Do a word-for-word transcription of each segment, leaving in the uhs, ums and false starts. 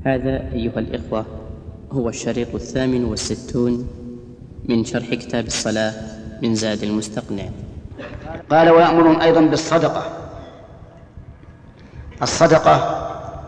هذا أيها الإخوة هو الشريط الثامن والستون من شرح كتاب الصلاة من زاد المستقنع. قال ويأمرهم أيضا بالصدقة. الصدقة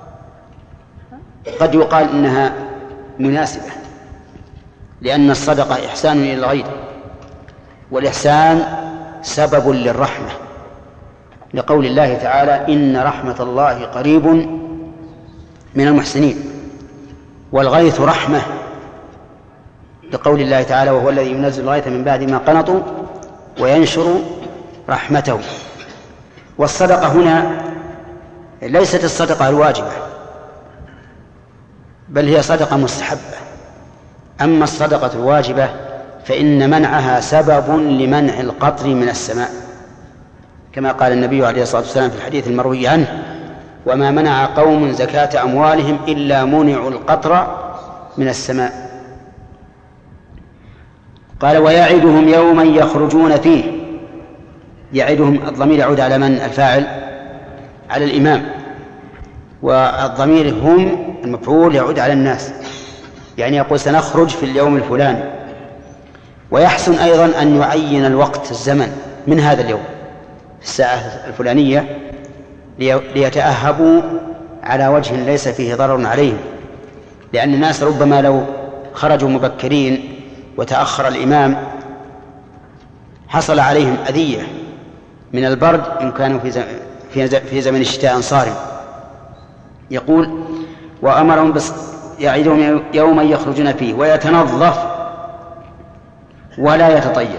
قد يقال إنها مناسبة، لأن الصدقة إحسان إلى الغير، والإحسان سبب للرحمة، لقول الله تعالى إن رحمة الله قريب من المحسنين، والغيث رحمة، لقول الله تعالى وهو الذي ينزل الغيث من بعد ما قنطوا وينشر رحمته. والصدقة هنا ليست الصدقة الواجبة، بل هي صدقة مستحبة. أما الصدقة الواجبة فإن منعها سبب لمنع القطر من السماء، كما قال النبي عليه الصلاة والسلام في الحديث المروي عنه: وما منع قوم زكاة أموالهم إلا منعوا القطر من السماء. قال ويعدهم يوما يخرجون فيه. يعدهم الضمير يعود على من؟ الفاعل على الإمام، والضمير هم المفعول يعود على الناس، يعني يقول سنخرج في اليوم الفلاني. ويحسن أيضا أن يعين الوقت الزمن من هذا اليوم في الساعة الفلانية ليتأهبوا على وجه ليس فيه ضرر عليهم، لأن الناس ربما لو خرجوا مبكرين وتأخر الإمام حصل عليهم أذية من البرد إن كانوا في زمن الشتاء صارم. يقول وأمرهم بس يعيدهم يوما يخرجون فيه ويتنظف ولا يتطيب.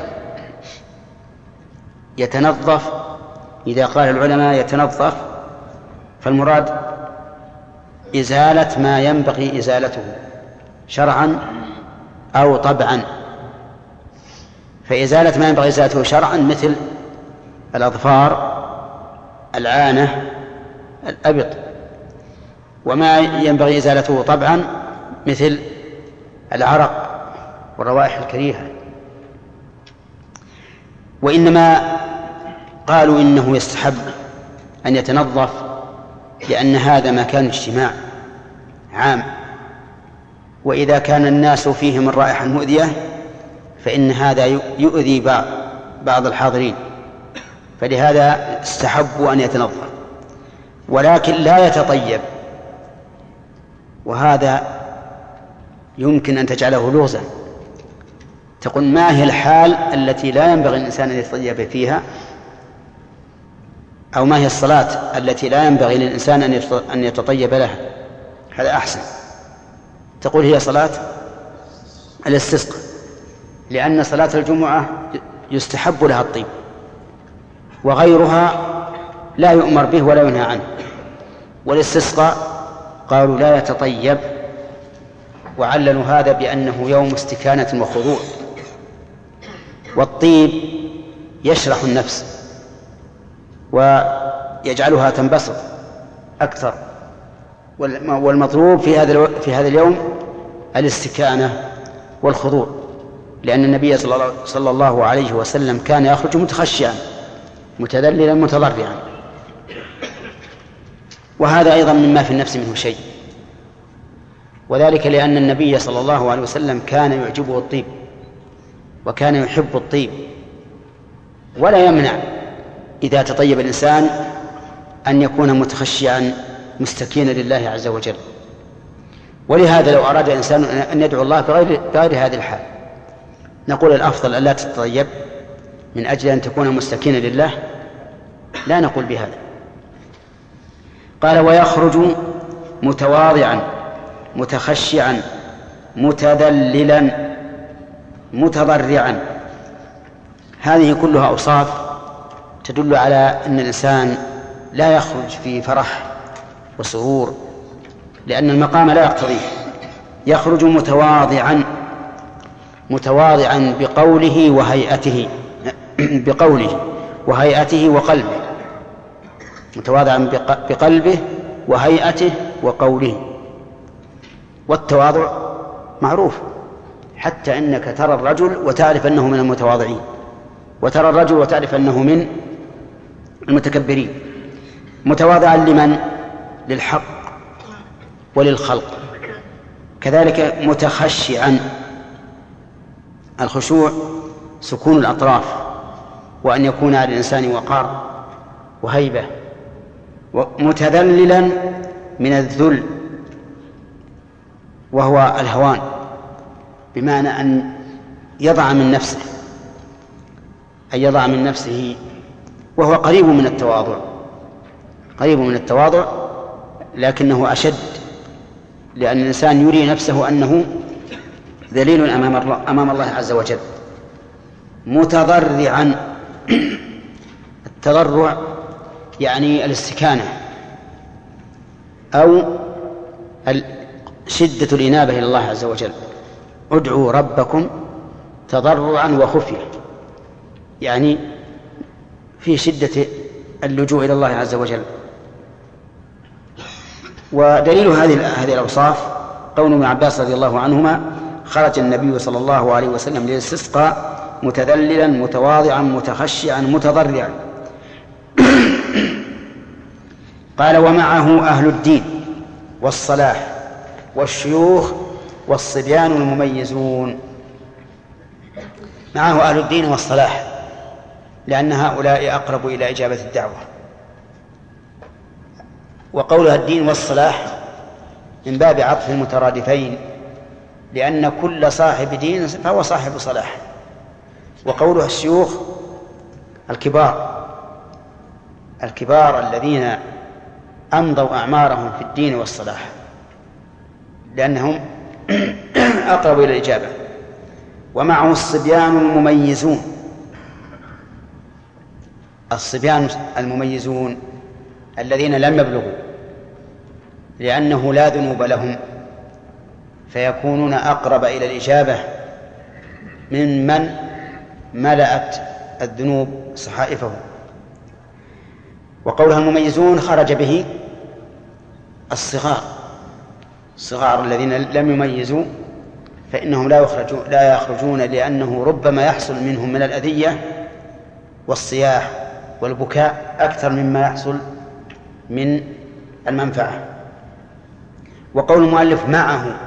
يتنظف، إذا قال العلماء يتنظف فالمراد إزالة ما ينبغي إزالته شرعا أو طبعا. فإزالة ما ينبغي إزالته شرعا مثل الأظفار، العانة، الأبط، وما ينبغي إزالته طبعا مثل العرق والروائح الكريهة. وإنما قالوا إنه يستحب أن يتنظف لأن هذا مكان اجتماع عام، وإذا كان الناس فيه من رائحة مؤذية فإن هذا يؤذي بعض الحاضرين، فلهذا استحبوا أن يتنظف، ولكن لا يتطيب. وهذا يمكن أن تجعله لغزا، تقول ما هي الحال التي لا ينبغي الإنسان أن يتطيب فيها، أو ما هي الصلاة التي لا ينبغي للإنسان أن يتطيب لها. هذا أحسن. تقول هي صلاة الاستسقاء، لأن صلاة الجمعة يستحب لها الطيب، وغيرها لا يؤمر به ولا ينهى عنه. والاستسقاء قالوا لا يتطيب، وعللوا هذا بأنه يوم استكانة وخضوع، والطيب يشرح النفس ويجعلها تنبسط أكثر، والمطلوب في هذا في هذا اليوم الاستكانة والخضوع، لأن النبي صلى الله عليه وسلم كان يخرج متخشعا متذللا متضرعا، وهذا أيضا مما في النفس منه شيء، وذلك لأن النبي صلى الله عليه وسلم كان يعجبه الطيب وكان يحب الطيب، ولا يمنع إذا تطيب الإنسان أن يكون متخشعا مستكينا لله عز وجل. ولهذا لو أراد الإنسان أن يدعو الله بغير, بغير هذه الحال نقول الأفضل أن لا تتطيب من أجل أن تكون مستكينا لله، لا نقول بهذا. قال ويخرج متواضعا متخشعا متذللا متضرعا. هذه كلها أوصاف تدل على أن الإنسان لا يخرج في فرح وسرور، لأن المقام لا يقتضيه. يخرج متواضعا متواضعا بقوله وهيئته بقوله وهيئته وقلبه، متواضعا بقلبه وهيئته وقوله. والتواضع معروف، حتى إنك ترى الرجل وتعرف أنه من المتواضعين، وترى الرجل وتعرف أنه من المتكبرين. متواضعا لمن؟ للحق وللخلق. كذلك متخشعا، الخشوع سكون الأطراف، وأن يكون على الإنسان وقار وهيبة. متذللا من الذل وهو الهوان، بمعنى أن يضع من نفسه، أن يضع من نفسه، وهو قريب من التواضع، قريب من التواضع لكنه أشد، لأن الإنسان يري نفسه أنه ذليل أمام الله عز وجل. متضرعا، التضرع يعني الاستكانة أو شدة الإنابة إلى الله عز وجل. ادعوا ربكم تضرعا وخفية، يعني في شدة اللجوء إلى الله عز وجل. ودليل هذه هذه الأوصاف قول ابن عباس رضي الله عنهما: خرج النبي صلى الله عليه وسلم للاستسقاء متذللا متواضعا متخشعا متضرعا. قال: ومعه أهل الدين والصلاح والشيوخ والصبيان المميزون. معه أهل الدين والصلاح، لأن هؤلاء أقرب إلى إجابة الدعوة. وقولها الدين والصلاح من باب عطف المترادفين، لأن كل صاحب دين فهو صاحب صلاح. وقولها الشيوخ الكبار، الكبار الذين أمضوا أعمارهم في الدين والصلاح، لأنهم أقرب إلى الإجابة. ومعه الصبيان المميزون، الصبيان المميزون الذين لم يبلغوا، لأنه لا ذنوب لهم، فيكونون أقرب إلى الإجابة من من ملأت الذنوب صحائفه. وقولها المميزون خرج به الصغار، الصغار الذين لم يميزوا فإنهم لا يخرجون, لا يخرجون لأنه ربما يحصل منهم من الأذية والصياح والبكاء أكثر مما يحصل من المنفعة. وقول المؤلف معه،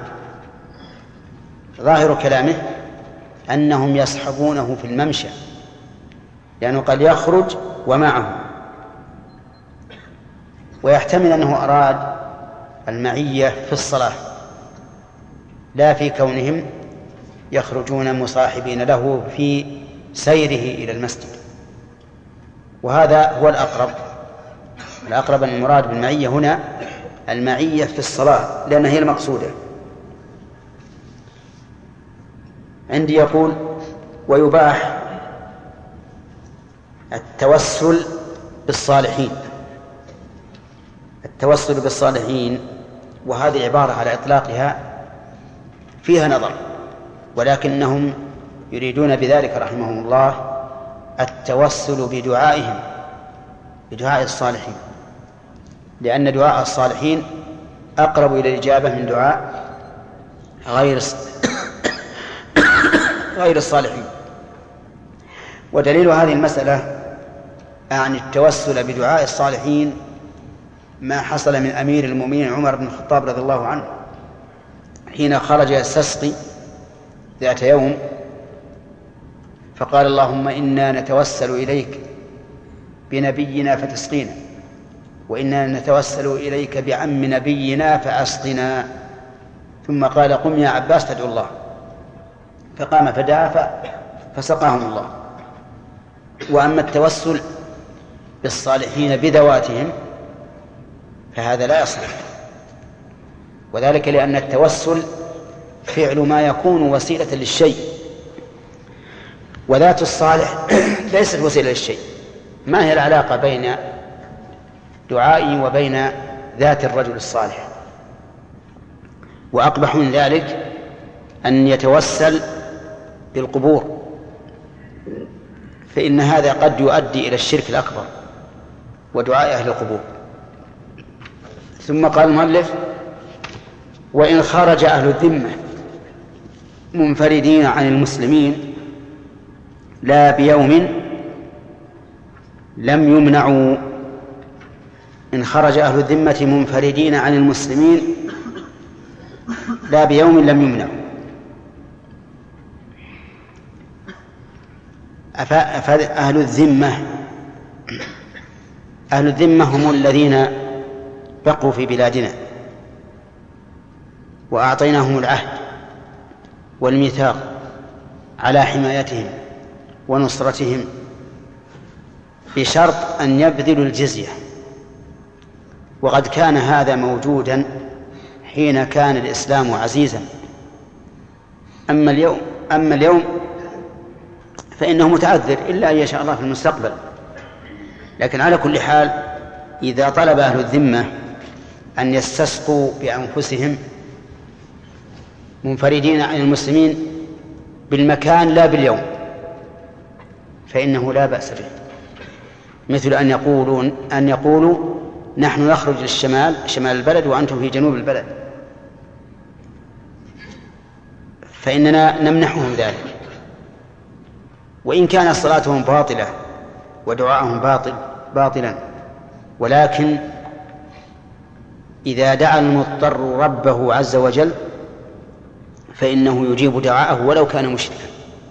ظاهر كلامه أنهم يصحبونه في الممشى، لأنه قد يخرج ومعه، ويحتمل أنه أراد المعية في الصلاة لا في كونهم يخرجون مصاحبين له في سيره إلى المسجد. وهذا هو الأقرب، الأقرب أن المراد بالمعية هنا المعية في الصلاة، لأنها هي المقصودة. عندي يقول: ويباح التوسل بالصالحين. التوسل بالصالحين، وهذه عبارة على إطلاقها فيها نظر، ولكنهم يريدون بذلك رحمهم الله التوسل بدعائهم، بدعاء الصالحين، لأن دعاء الصالحين أقرب إلى الإجابة من دعاء غير غير الصالحين. ودليل هذه المسألة عن التوسل بدعاء الصالحين ما حصل من أمير المؤمنين عمر بن الخطاب رضي الله عنه حين خرج يستسقي ذات يوم، فقال: اللهم إنا نتوسل إليك بنبينا فتسقينا، وإنا نتوسل إليك بعم نبينا فأسقنا. ثم قال: قم يا عباس فادعو الله. فقام فدعا فسقاهم الله. وأما التوسل بالصالحين بذواتهم فهذا لا يصح، وذلك لأن التوسل فعل ما يكون وسيلة للشيء، وذات الصالح ليست وسيلة للشيء. ما هي العلاقة بين دعائي وبين ذات الرجل الصالح؟ وأقبح من ذلك أن يتوسل بالقبور، فإن هذا قد يؤدي إلى الشرك الأكبر ودعاء أهل القبور. ثم قال المؤلف: وإن خرج أهل الذمة منفردين عن المسلمين لا بيوم لم يمنعوا. إن خرج أهل الذمة منفردين عن المسلمين لا بيوم لم يمنعوا. أهل الذمة أهل الذمة هم الذين بقوا في بلادنا وأعطيناهم العهد والميثاق على حمايتهم ونصرتهم بشرط أن يبذلوا الجزية، وقد كان هذا موجودا حين كان الإسلام عزيزا. أما اليوم أما اليوم فإنه متعذر إلا أن يشاء الله في المستقبل. لكن على كل حال إذا طلب أهل الذمة أن يستسقوا بأنفسهم منفردين عن المسلمين بالمكان لا باليوم فإنه لا بأس به، مثل أن يقولون أن يقولوا نحن نخرج للشمال شمال البلد وأنتم في جنوب البلد، فإننا نمنحهم ذلك، وإن كانت صلاتهم باطلة ودعاءهم باطل باطلا، ولكن إذا دعا المضطر ربه عز وجل فإنه يجيب دعاءه ولو كان مشركا،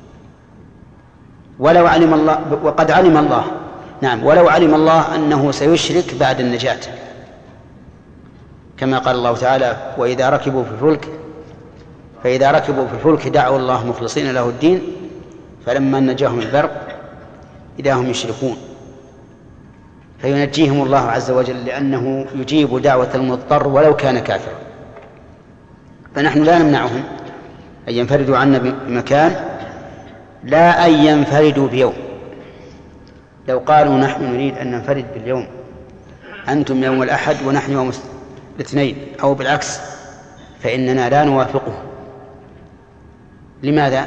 ولو علم الله وقد علم الله نعم ولو علم الله أنه سيشرك بعد النجاة، كما قال الله تعالى وإذا ركبوا في الفلك فإذا ركبوا في الفلك دعوا الله مخلصين له الدين فلما نجاهم البرق إذا هم يشركون، فينجيهم الله عز وجل لأنه يجيب دعوة المضطر ولو كان كافرا. فنحن لا نمنعهم أن ينفردوا عنا بمكان، لا أن ينفردوا بيوم. لو قالوا نحن نريد أن ننفرد باليوم، أنتم يوم الأحد ونحن يوم الاثنين أو بالعكس، فإننا لا نوافقه. لماذا؟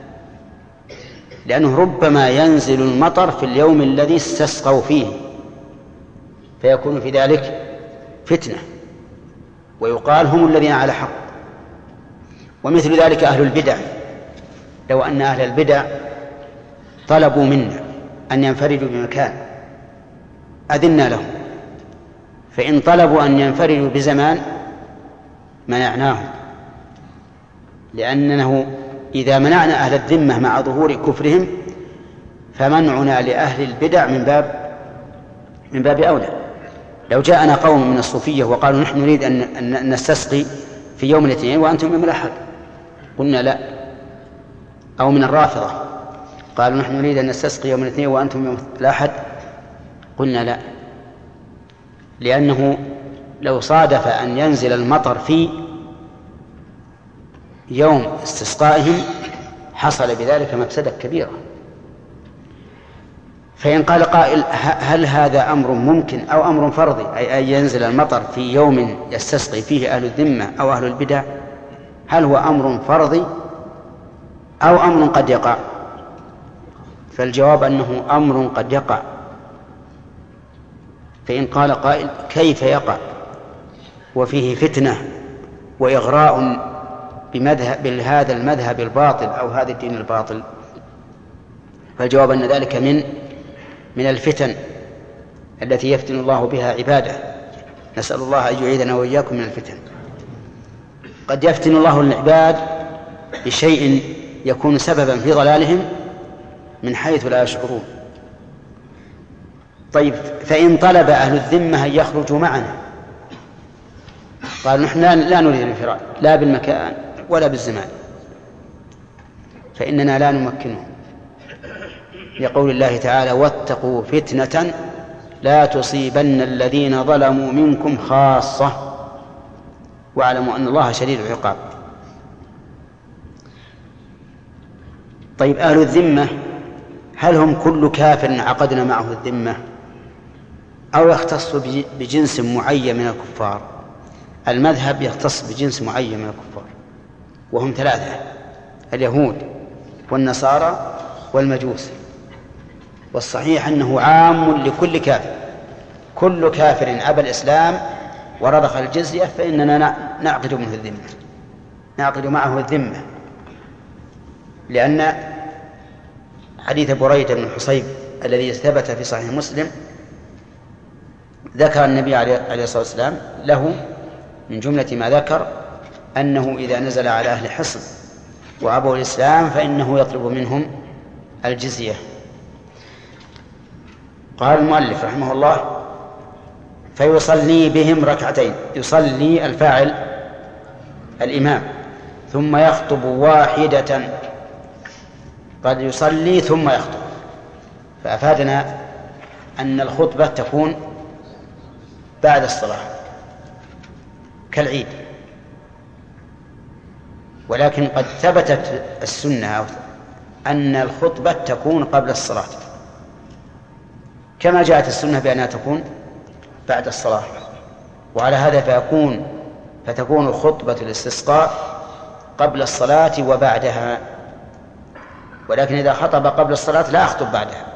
لأنه ربما ينزل المطر في اليوم الذي استسقوا فيه فيكون في ذلك فتنة ويقال هم الذين على حق. ومثل ذلك أهل البدع، لو أن أهل البدع طلبوا منا أن ينفردوا بمكان أذنا لهم، فإن طلبوا أن ينفردوا بزمان منعناهم، لأنه إذا منعنا أهل الذمة مع ظهور كفرهم فمنعنا لأهل البدع من باب من باب أولى. لو جاءنا قوم من الصوفية وقالوا نحن نريد أن نستسقي في يوم الاثنين وأنتم يوم الأحد، قلنا لا. أو من الرافضة قالوا نحن نريد أن نستسقي يوم الاثنين وأنتم يوم الأحد، قلنا لا، لأنه لو صادف أن ينزل المطر في يوم استسقائهم حصل بذلك مفسدة كبيرة. فإن قال قائل هل هذا أمر ممكن أو أمر فرضي، أي أن ينزل المطر في يوم يستسقي فيه أهل الذمة أو أهل البدع، هل هو أمر فرضي أو أمر قد يقع؟ فالجواب أنه أمر قد يقع. فإن قال قائل كيف يقع وفيه فتنة وإغراء بمذهب بهذا المذهب الباطل أو هذا الدين الباطل، فالجواب أن ذلك من من الفتن التي يفتن الله بها عباده. نسأل الله أن يعيذنا وإياكم من الفتن. قد يفتن الله العباد بشيء يكون سببا في ضلالهم من حيث لا يشعرون. طيب، فإن طلب أهل الذمة أن يخرجوا معنا قالوا نحن لا نريد الانفراد لا بالمكان ولا بالزمان، فإننا لا نمكنهم، لقول الله تعالى واتقوا فتنة لا تصيبن الذين ظلموا منكم خاصة واعلموا أن الله شديد العقاب. طيب، أهل الذمة هل هم كل كافر عقدنا معه الذمة أو يختص بجنس معين من الكفار؟ المذهب يختص بجنس معين من الكفار وهم ثلاثة: اليهود والنصارى والمجوس. والصحيح أنه عام لكل كافر، كل كافر أبى الإسلام ورضخ الجزية فإننا نعقد منه الذمة، نعقد معه الذمة، لأن حديث بريدة بن الحصيب الذي ثبت في صحيح مسلم ذكر النبي عليه الصلاة والسلام له من جملة ما ذكر أنه إذا نزل على أهل حصن وأبوا الإسلام فإنه يطلب منهم الجزية. قال المؤلف رحمه الله: فيصلي بهم ركعتين. يصلي الفاعل الإمام، ثم يخطب واحدة. قد يصلي ثم يخطب، فأفادنا أن الخطبة تكون بعد الصلاة كالعيد، ولكن قد ثبتت السنة أن الخطبة تكون قبل الصلاة، كما جاءت السنة بأنها تكون بعد الصلاة. وعلى هذا فيكون فتكون خطبة الاستسقاء قبل الصلاة وبعدها، ولكن إذا خطب قبل الصلاة لا أخطب بعدها،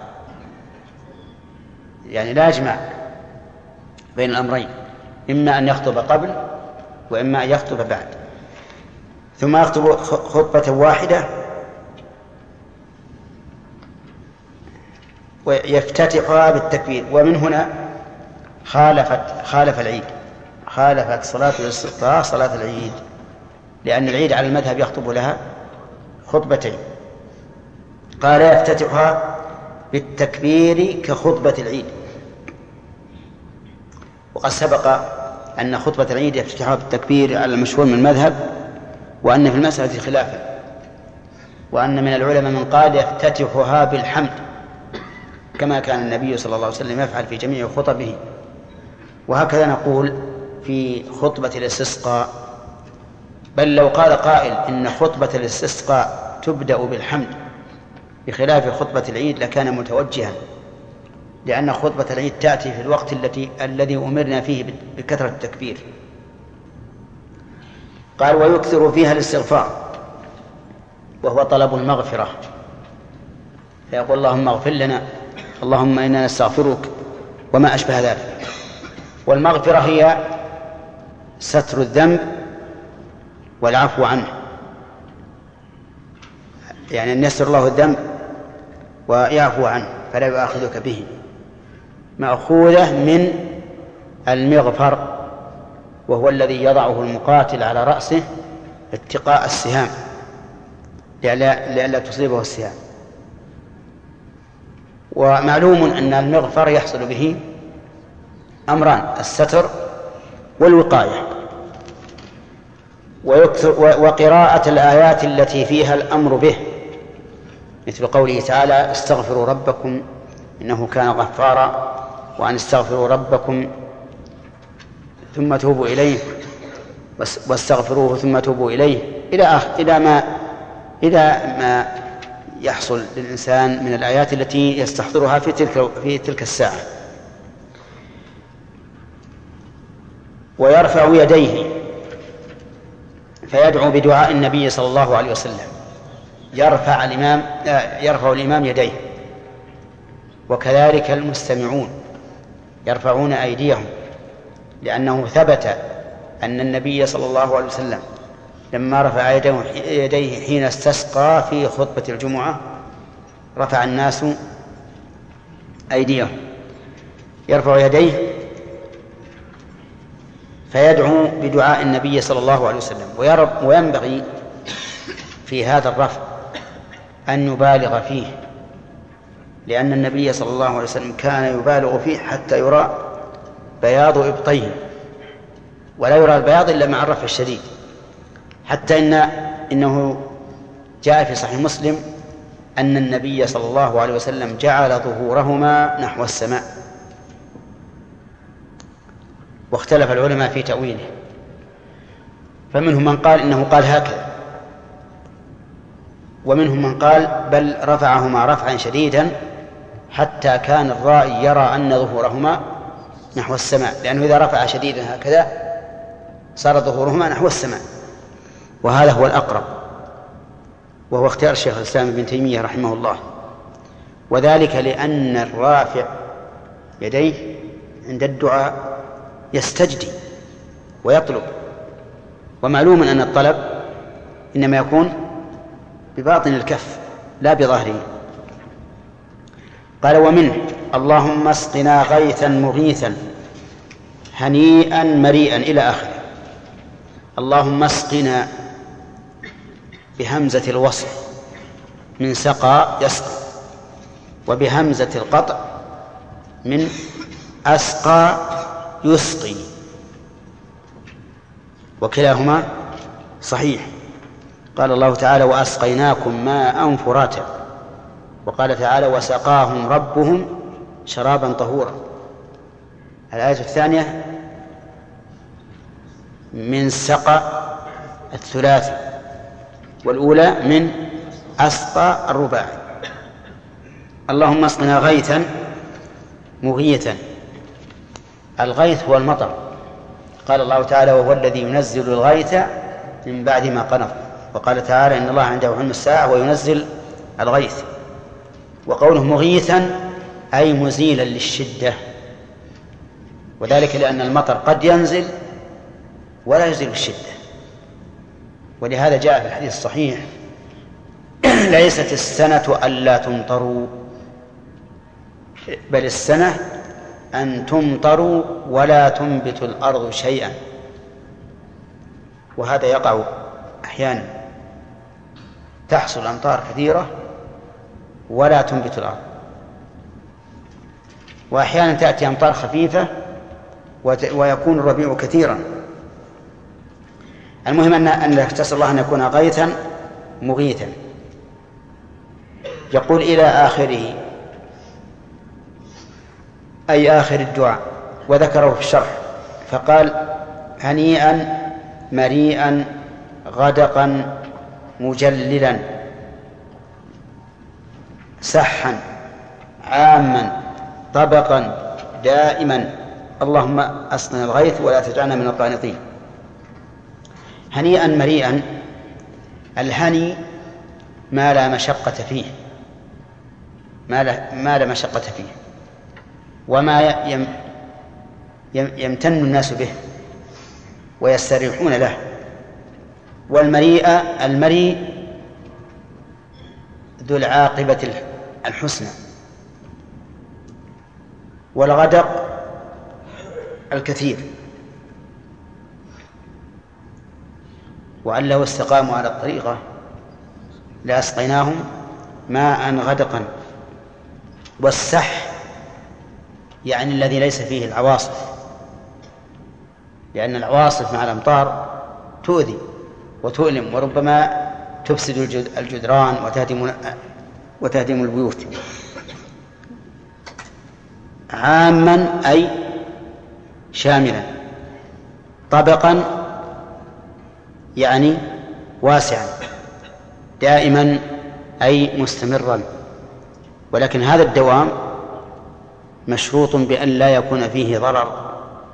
يعني لا يجمع بين الأمرين، إما أن يخطب قبل وإما أن يخطب بعد. ثم يخطب خطبة واحدة ويفتتحها بالتكبير. ومن هنا خالفت خالف العيد خالفت صلاة الاستسقاء صلاة العيد، لأن العيد على المذهب يخطب لها خطبتين. قال يفتتحها بالتكبير كخطبة العيد. وقد سبق أن خطبة العيد يفتتحها بالتكبير على المشهور من المذهب، وأن في المسألة خلافا، وأن من العلماء من قال يفتتحها بالحمد كما كان النبي صلى الله عليه وسلم يفعل في جميع خطبه. وهكذا نقول في خطبة الاستسقاء. بل لو قال قائل إن خطبة الاستسقاء تبدأ بالحمد بخلاف خطبة العيد لكان متوجها، لأن خطبة العيد تأتي في الوقت التي الذي أمرنا فيه بكثرة التكبير. قال ويكثر فيها الاستغفار، وهو طلب المغفرة، فيقول اللهم اغفر لنا، اللهم إنا نستغفرك، وما أشبه ذلك. والمغفرة هي ستر الذنب والعفو عنه، يعني أن يستر الله الذنب ويعفو عنه فلا يؤاخذك به، مأخوذة من المغفر، وهو الذي يضعه المقاتل على رأسه اتقاء السهام لئلا تصيبه السهام. ومعلوم أن المغفر يحصل به أمران: الستر والوقاية. وقراءة الآيات التي فيها الأمر به، مثل قوله تعالى استغفروا ربكم إنه كان غفارا، وأن استغفروا ربكم ثم توبوا إليه واستغفروه ثم توبوا إليه إلى آخر إلى ما إلى ما يحصل للإنسان من الآيات التي يستحضرها في تلك في تلك الساعة. ويرفع يديه فيدعو بدعاء النبي صلى الله عليه وسلم. يرفع الإمام يرفع الإمام يديه، وكذلك المستمعون يرفعون أيديهم، لأنه ثبت أن النبي صلى الله عليه وسلم لما رفع يديه حين استسقى في خطبة الجمعة رفع الناس أيديهم. يرفع يديه فيدعو بدعاء النبي صلى الله عليه وسلم. وينبغي في هذا الرفع أن يبالغ فيه، لأن النبي صلى الله عليه وسلم كان يبالغ فيه حتى يرى بياض إبطيه، ولا يرى البياض إلا مع الرفع الشديد، حتى إن إنه جاء في صحيح مسلم أن النبي صلى الله عليه وسلم جعل ظهورهما نحو السماء. واختلف العلماء في تأويله، فمنهم من قال إنه قال هكذا، ومنهم من قال بل رفعهما رفعا شديدا حتى كان الرائي يرى أن ظهورهما نحو السماء، لأنه إذا رفع شديدا هكذا صار ظهورهما نحو السماء. وهذا هو الأقرب، وهو اختيار الشيخ الإسلام ابن تيمية رحمه الله، وذلك لأن الرافع يديه عند الدعاء يستجدي ويطلب، ومعلوم أن الطلب إنما يكون بباطن الكف لا بظهره. قال ومنه اللهم اسقنا غيثا مغيثا هنيئا مريئا إلى آخره. اللهم اسقنا بهمزة الوصف من سقى يسقى، وبهمزة القطع من أسقى يسقي، وكلاهما صحيح. قال الله تعالى وأسقيناكم ماء فراتا، وقال تعالى وسقاهم ربهم شرابا طهورا. الآية الثانية من سقى الثلاثي، والأولى من أسقى الرباعي. اللهم اسقنا غيثا مغيثا. الغيث هو المطر، قال الله تعالى وهو الذي ينزل الغيث من بعد ما قنط، وقال تعالى إن الله عنده علم الساعة وينزل الغيث. وقوله مغيثا أي مزيلا للشدة، وذلك لأن المطر قد ينزل ولا يزيل الشدة. ولهذا جاء في الحديث الصحيح ليست السنة ألا تمطروا، بل السنة أن تمطروا ولا تنبت الأرض شيئا. وهذا يقع أحيانا، تحصل أمطار كثيرة ولا تنبت الأرض، وأحيانا تأتي أمطار خفيفة ويكون الربيع كثيرا. المهم أن تسأل الله أن يكون غيثا مغيثا. يقول إلى آخره أي آخر الدعاء، وذكره في الشرح فقال هنيئا مريئا غدقا مجللا سحا عاما طبقا دائما اللهم أسقنا الغيث ولا تجعلنا من القانطين. هنيئا مريئا، الهني ما لا مشقة فيه، ما لا, ما لا مشقة فيه، وما يم يمتن الناس به ويستريحون له. والمريء المريء ذو العاقبة الحسنى، والغدق الكثير. وأن لو استقاموا على الطريقة لأسقيناهم ماء غدقا. والسح يعني الذي ليس فيه العواصف، لأن العواصف مع الأمطار تؤذي وتؤلم وربما تفسد الجدران وتهدم وتهدم البيوت. عاما أي شاملا، طبقا يعني واسعا، دائما أي مستمرا. ولكن هذا الدوام مشروط بأن لا يكون فيه ضرر.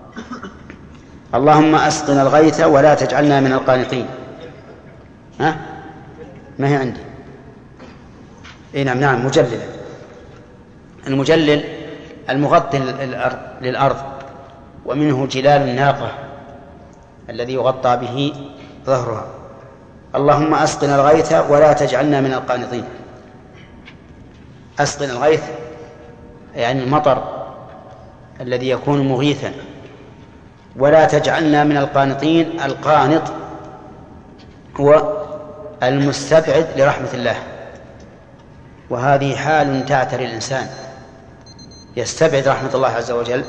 اللهم أسقنا الغيث ولا تجعلنا من القانطين. ها؟ ما هي عندي؟ إيه نعم نعم مجللا. المجلل المغطي للأرض، ومنه جلال الناقة الذي يغطى به ظهرها. اللهم أسقنا الغيث ولا تجعلنا من القانطين. أسقنا الغيث يعني المطر الذي يكون مغيثا، ولا تجعلنا من القانطين. القانط هو المستبعد لرحمة الله، وهذه حال تعتري الإنسان، يستبعد رحمة الله عز وجل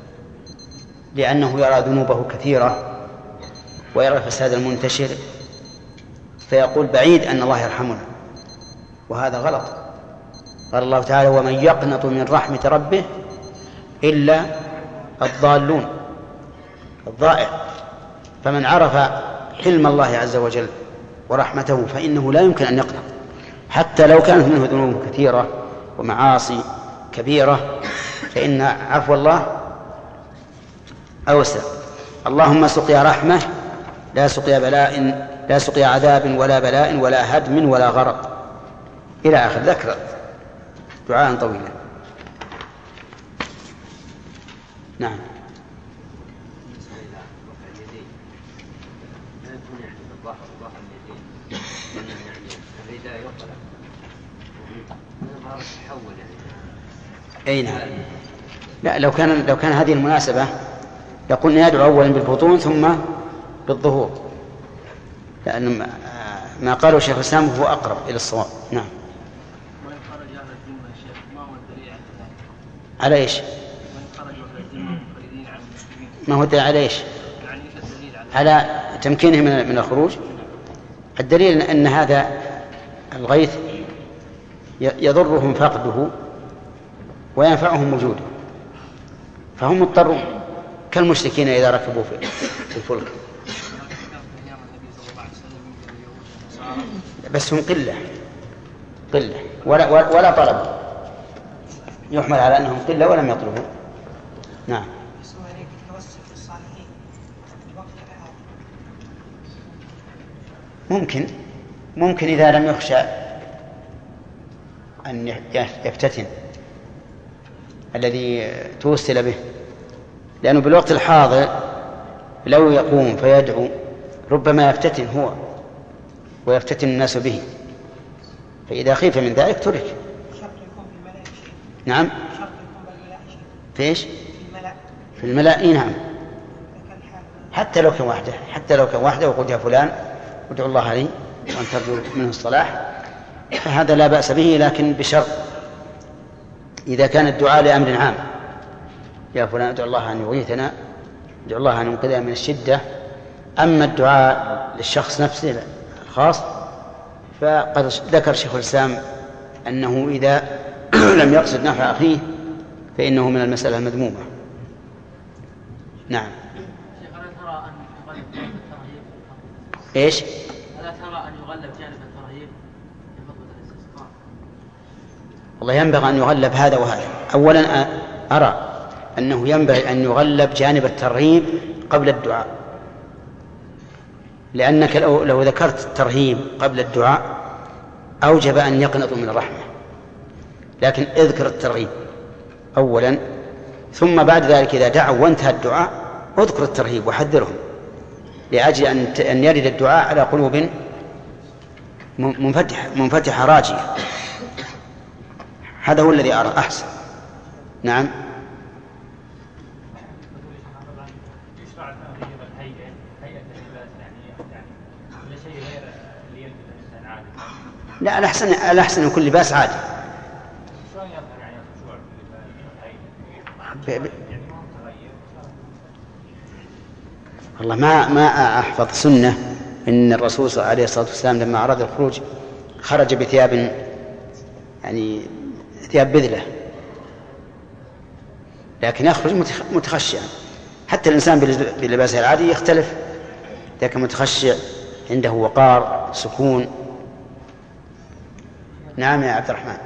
لأنه يرى ذنوبه كثيرة ويرى الفساد المنتشر، فيقول بعيد أن الله يرحمنا، وهذا غلط. قال الله تعالى ومن يقنط من رحمة ربه إلا الضالون، الضائع. فمن عرف حلم الله عز وجل ورحمته فإنه لا يمكن أن يقنط، حتى لو كانت منه ذنوب كثيرة ومعاصي كبيرة، فإن عفو الله أوسع. اللهم سقيا رحمة لا سقيا بلاء، لا سقيا عذاب ولا بلاء ولا هدم ولا غرق، إلى آخر. ذكر دعاء طويلا. نعم. أي نعم. لا، لو كان لو كان هذه المناسبة يقول يدعو أولا بالبطون ثم بالظهور. لأن ما قاله شيخ الإسلام هو أقرب إلى الصواب. نعم. وإن خرج أهل الذمة شيخ ما هو الدليل على ذلك؟ على إيش؟ وإن خرج أهل الذمة منفردين عن المسلمين ما هو الدليل على إيش؟ يعني إيش الدليل على على تمكينهم من الخروج. الدليل أن هذا الغيث يضرهم فقده وينفعهم وجوده، فهم مضطرون كالمشركين إذا ركبوا في الفلك. بس هم قلة قلة ولا, ولا طلبوا، يحمل على أنهم قلة ولم يطلبوا. نعم. ممكن ممكن إذا لم يخشى أن يفتتن الذي توسل به، لأنه بالوقت الحاضر لو يقوم فيدعو ربما يفتتن هو ويفتتن الناس به، فإذا خيف من ذلك ترك. نعم. في إيش؟ في الملأ. نعم. حتى لو كان وحده حتى لو كان وحده وقل يا فلان ادعو الله لي وأن ترجو منه الصلاح، فهذا لا بأس به، لكن بشرط إذا كان الدعاء لأمر عام، يا فلان ادعو الله أن يغيثنا، ادعو الله أن ينقذنا من الشدة. أما الدعاء للشخص نفسه الخاص فقد ذكر شيخ الإسلام أنه إذا لم يقصد نفع أخيه فإنه من المسألة المذمومة. نعم. إيش؟ ألا ترى أن يغلب جانب الترهيب في خطبة الاستسقاء؟ والله ينبغي أن يغلب هذا وهذا. أولا أرى أنه ينبغي أن يغلب جانب الترهيب قبل الدعاء، لأنك لو, لو ذكرت الترهيب قبل الدعاء أوجب أن يقنطوا من الرحمة، لكن اذكر الترغيب أولا، ثم بعد ذلك إذا دعوا وانتهى الدعاء اذكر الترهيب وحذرهم، لأجل أن يرد الدعاء على قلوب منفتحة منفتحة راجية. هذا هو الذي أرى أحسن. نعم. لا، الأحسن الأحسن يكون لباس عادي. والله ما ما أحفظ سنة إن الرسول عليه الصلاة والسلام لما أراد الخروج خرج بثياب يعني ثياب بذلة، لكن يخرج متخشعا. حتى الإنسان بلباسه العادي يختلف، لكن متخشع عنده وقار سكون. نعم يا عبد الرحمن.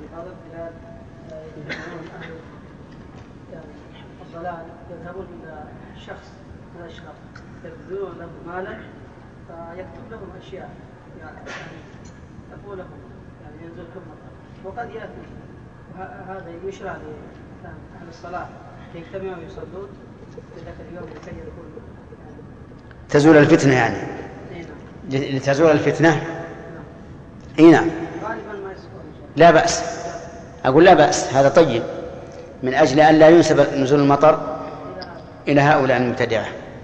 يذهبون إلى شخص من الأشخاص يبذلون له مالا فيكتب لهم أشياء يعني يقول لهم يعني ينزلكم مطر، وقد يأتي هذا يشرع لأهل الصلاة يجتمعوا ويصلون في ذاك اليوم لكي يكون تزول الفتنة يعني. لتزول الفتنة. اي نعم. لا بأس، أقول لا بأس، هذا طيب، من أجل أن لا ينسب نزول المطر إلى هؤلاء المبتدعة.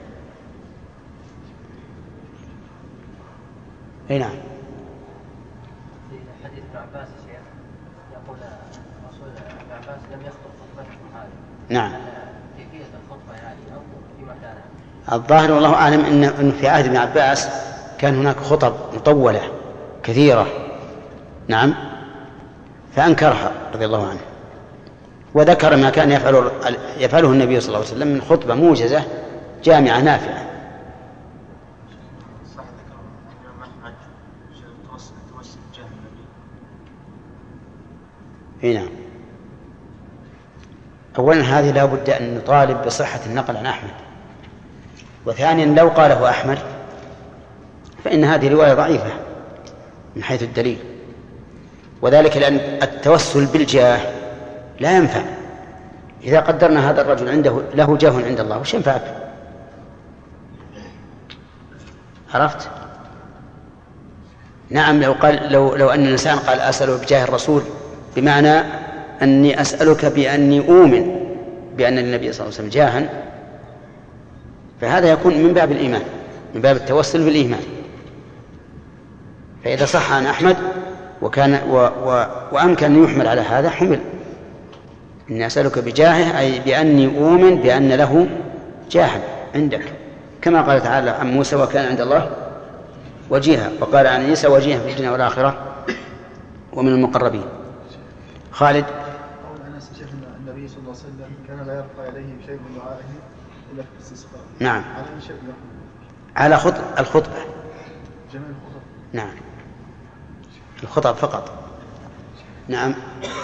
أي نعم. في حديث ابن عباس شيخ يقول الرسول ابن عباس لم يخطب خطبته هذه. نعم. كيفية الخطبة يعني أو في مكانها؟ الظاهر والله أعلم أن في عهد ابن عباس كان هناك خطب مطولة كثيرة. نعم. فأنكرها رضي الله عنه، وذكر ما كان يفعله, يفعله النبي صلى الله عليه وسلم من خطبة موجزة جامعة نافعة. هنا أولا هذه لا بد أن نطالب بصحة النقل عن أحمد، وثانيا لو قاله أحمد فإن هذه رواية ضعيفة من حيث الدليل، وذلك لأن التوسل بالجاه لا ينفع. إذا قدرنا هذا الرجل عنده له جاه عند الله وش ينفعك؟ عرفت؟ نعم. لو قال لو لو أن الإنسان قال أسأله بجاه الرسول بمعنى أني أسألك بأني أؤمن بأن النبي صلى الله عليه وسلم جاها، فهذا يكون من باب الإيمان، من باب التوسل بالإيمان. فإذا صح عن أحمد وكان و و وأمكن أن يحمل على هذا حمل. إني أسألك بجاهه أي بأني أؤمن بأن له جاها عندك، كما قال تعالى عن موسى وكان عند الله وجيها، وقال عن عيسى وجيها في الدنيا والآخرة ومن المقربين. خالد. قول أنس شيخ النبي صلى الله عليه وسلم كان لا يرفع يديه بشيء من دعائه إلا في الاستسقاء. نعم. على أي شيء؟ على خطب الخطبة. جميع الخطب. نعم. الخطب فقط. نعم.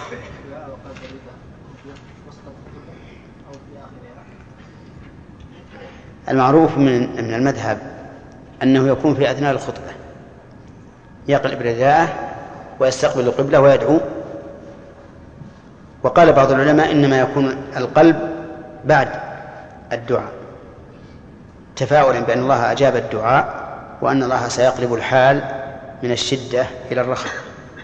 المعروف من من المذهب أنه يكون في أثناء الخطبة، يقلب رداءه ويستقبل القبلة ويدعو. وقال بعض العلماء إنما يكون القلب بعد الدعاء، تفاؤلا بأن الله أجاب الدعاء وأن الله سيقلب الحال من الشدة إلى الرخاء.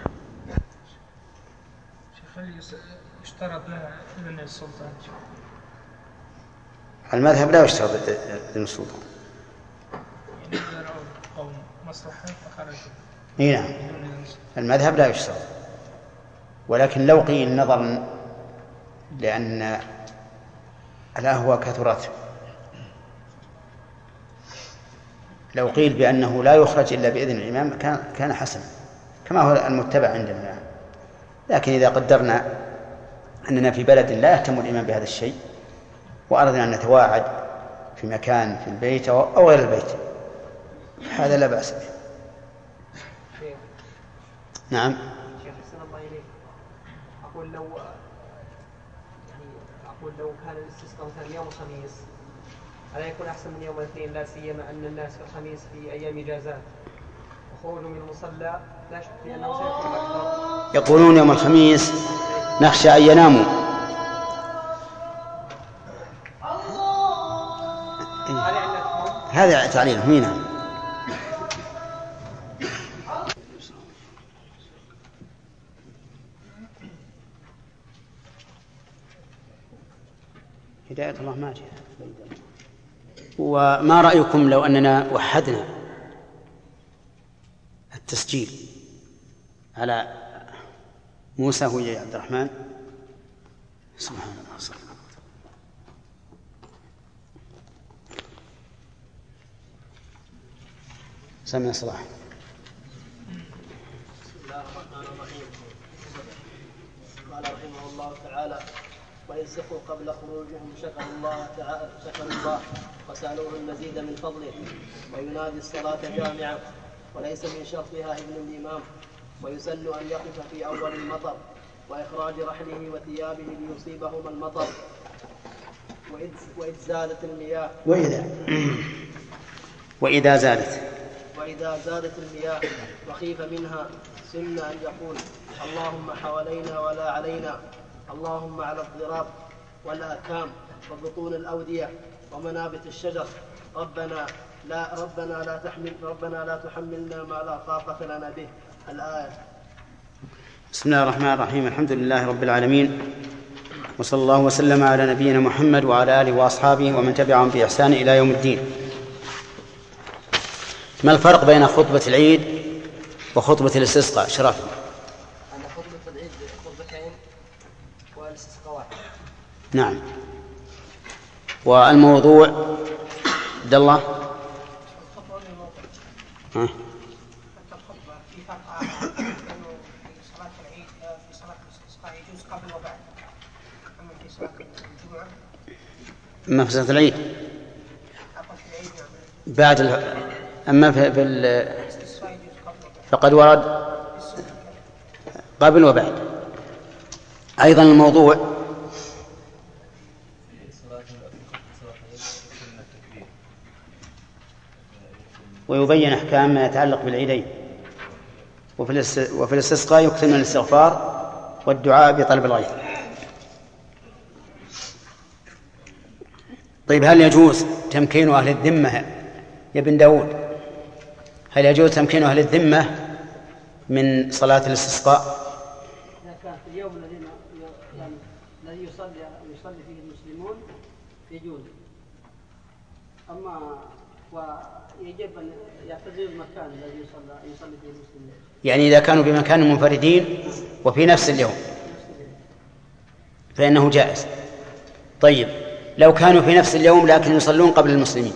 يشترط لها إذن السلطان؟ المذهب لا يشترط إذن السلطان. يعني إذا رأوا قوم مصلحة فخرجوا. نعم. المذهب لا يشترط، ولكن لو قيل نظرا لأن الأهوى كثرت، لو قيل بأنه لا يخرج إلا بإذن الإمام كان كان حسنا كما هو المتبع عندنا الآن. لكن إذا قدرنا أننا في بلد لا يهتم الإمام بهذا الشيء وأردنا أن نتواعد في مكان في البيت أو غير البيت هذا لا بأس به. نعم. شيخ حسن الله إليك، أقول لو يعني أقول لو كان الاستسقاء مثلا يوم الخميس ألا يكون أحسن من يوم الاثنين، لا سيما أن الناس في الخميس في أيام إجازات وخروج من المصلى لا شك في أنه سيكون أكثر. يقولون يوم الخميس نخشى أن يناموا. هذا تعليل هنا. هداية الله ما جاء. وما رأيكم لو أننا وحدنا التسجيل على موسى هو يا عبد الرحمن؟ سبحان الله. صلى الله. سمع صلاح. بسم الله الرحمن الرحيم. قال رحمه الله تعالى: وإن سقوا قبل خروجهم شكروا الله تعالى شكروا الله وسألوه المزيد من فضله، وينادي الصلاة جامعة وليس من شرطها ابن الإمام، ويسن أن يقف في أول المطر وإخراج رحله وثيابه ليصيبهما المطر، وإذ زادت المياه وإذا وإذا زادت وإذا زادت المياه وخيف منها سن أن يقول: اللهم حوالينا ولا علينا، اللهم على الضراب والآكام وبطون الأودية ومنابت الشجر، ربنا لا ربنا لا تحمل ربنا لا تحملنا ما لا طاقة لنا به. الآية. بسم الله الرحمن الرحيم. الحمد لله رب العالمين، وصلى الله وسلم على نبينا محمد وعلى آله وأصحابه ومن تبعهم بإحسان إلى يوم الدين. ما الفرق بين خطبة العيد وخطبة الاستسقاء؟ شرف. أن خطبة العيد خطبتين والاستسقاء واحد. نعم. والموضوع عبد الله. ها. الخطبة في فرق آخر أنه في صلاة العيد في صلاة الاستسقاء يجوز قبل وبعد، أما في صلاة الجمعة أما في صلاة العيد بعد ال... أما في, في ال... فقد ورد قبل وبعد. أيضا الموضوع ويبين أحكام ما يتعلق بالعيدين. وفي الاس... وفي الاستسقاء يكثر من الاستغفار والدعاء بطلب الغيث. طيب، هل يجوز تمكين أهل الذمة يا ابن داود؟ هل يجوز تمكين أهل الذمة من صلاة الاستسقاء؟ إذا كان في اليوم الذي يعني الذي يصلي يصلي فيه المسلمون يجوز، أما يجب أن يعتزل المكان الذي يصلي يصلي فيه المسلمين. يعني إذا كانوا بمكان منفردين وفي نفس اليوم فإنه جائز. طيب لو كانوا في نفس اليوم لكن يصلون قبل المسلمين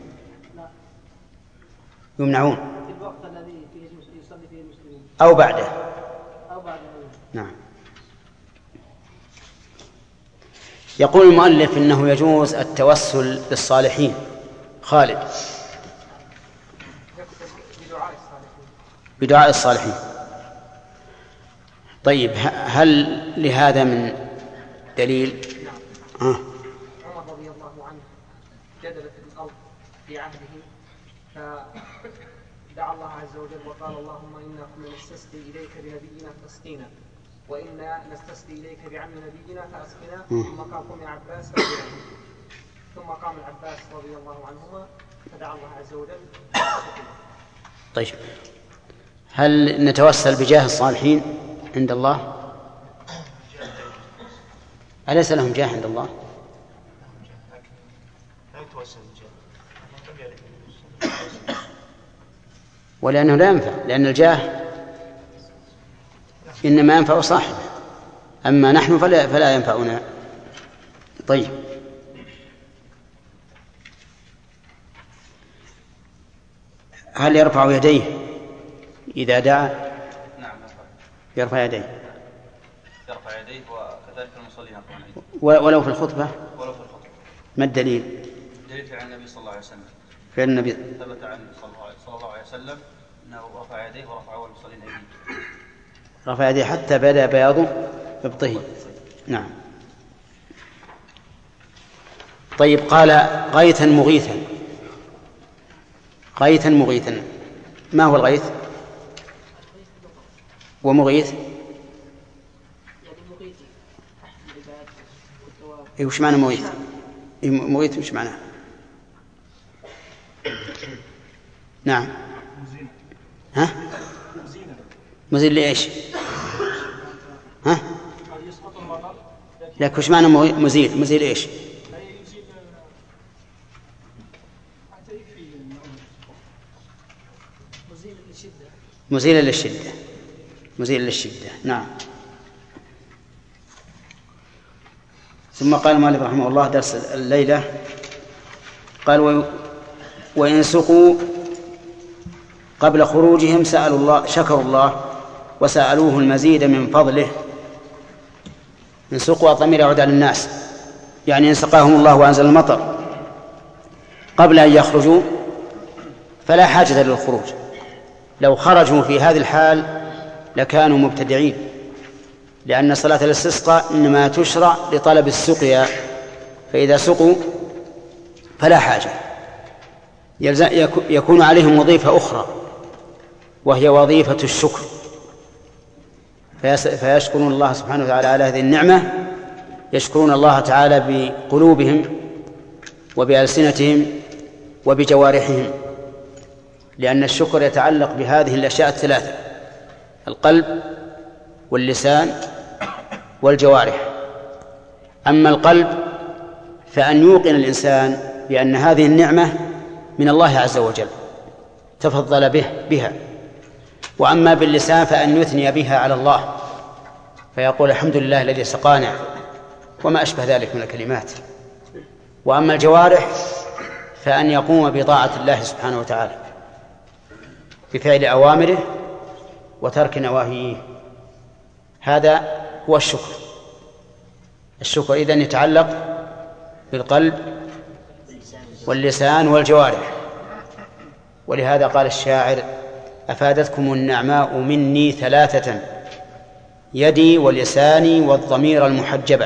يمنعون في الوقت الذي فيه يصلي فيه المسلمين أو بعده أو بعده. نعم. يقول المؤلف إنه يجوز التوسل بالصالحين. خالد. بدعاء الصالحين. طيب هل لهذا من دليل؟ نعم. آه. عمر رضي الله عنه جدل في الأرض في عهده فدعا الله عز وجل وقال اللهم إنا كنا نستسقي إليك بنبينا فاسقنا وإنا نستسقي إليك بعم نبينا فأسقنا. ثم قام عباس رضي الله عنه ثم قام العباس رضي الله عنهما فدعا الله عز وجل. طيب هل نتوسل بجاه الصالحين عند الله؟ أليس لهم جاه عند الله؟ ولأنه لا ينفع، لأن الجاه إنما ينفع صاحبه، أما نحن فلا, فلا ينفعنا. طيب هل يرفع يديه إذا دعا؟ نعم يرفع يديه يرفع يديه وكذلك المصلين ولو في الخطبة. ولو في الخطبة. ما الدليل؟ دليل فعل النبي صلى الله عليه وسلم. فعل النبي ثبت عن صلى الله عليه وسلم أنه رفع يديه ورفعه المصلين أيديه. رفع يديه حتى بدا بياض ابطه. نعم. طيب قال غيثا مغيثا. غيثا مغيثا ما هو الغيث ومغيث؟ إيه وش معنى مغيث؟ إيه مغيث وش معناه؟ نعم. ها؟ مزيل لإيش؟ ها؟ لكن وش معنى مزيل؟ مزيل إيش؟ مزيل للشدة. مزيل للشدة. نعم. ثم قال مالك رحمه الله درس الليلة قال وإن سقوا قبل خروجهم سألوا الله شكروا الله وسألوه المزيد من فضله. إن سقوا الضمير يعود على الناس، يعني إن سقاهم الله وأنزل المطر قبل أن يخرجوا فلا حاجة للخروج. لو خرجوا في هذه الحال لكانوا مبتدعين، لأن صلاة الاستسقاء إنما تشرع لطلب السقيا، فإذا سقوا فلا حاجة. يكون عليهم وظيفة أخرى وهي وظيفة الشكر، فيشكرون الله سبحانه وتعالى على هذه النعمة، يشكرون الله تعالى بقلوبهم وبألسنتهم وبجوارحهم، لأن الشكر يتعلق بهذه الأشياء الثلاثة: القلب واللسان والجوارح. أما القلب فأن يوقن الإنسان بأن هذه النعمة من الله عز وجل تفضل به بها، وأما باللسان فأن يثني بها على الله فيقول الحمد لله الذي سقانا وما أشبه ذلك من الكلمات. وأما الجوارح فأن يقوم بطاعة الله سبحانه وتعالى بفعل أوامره وترك نواهيه. هذا هو الشكر. الشكر إذن يتعلق بالقلب واللسان والجوارح. ولهذا قال الشاعر: أفادتكم النعماء مني ثلاثة: يدي ولساني والضمير المحجبة.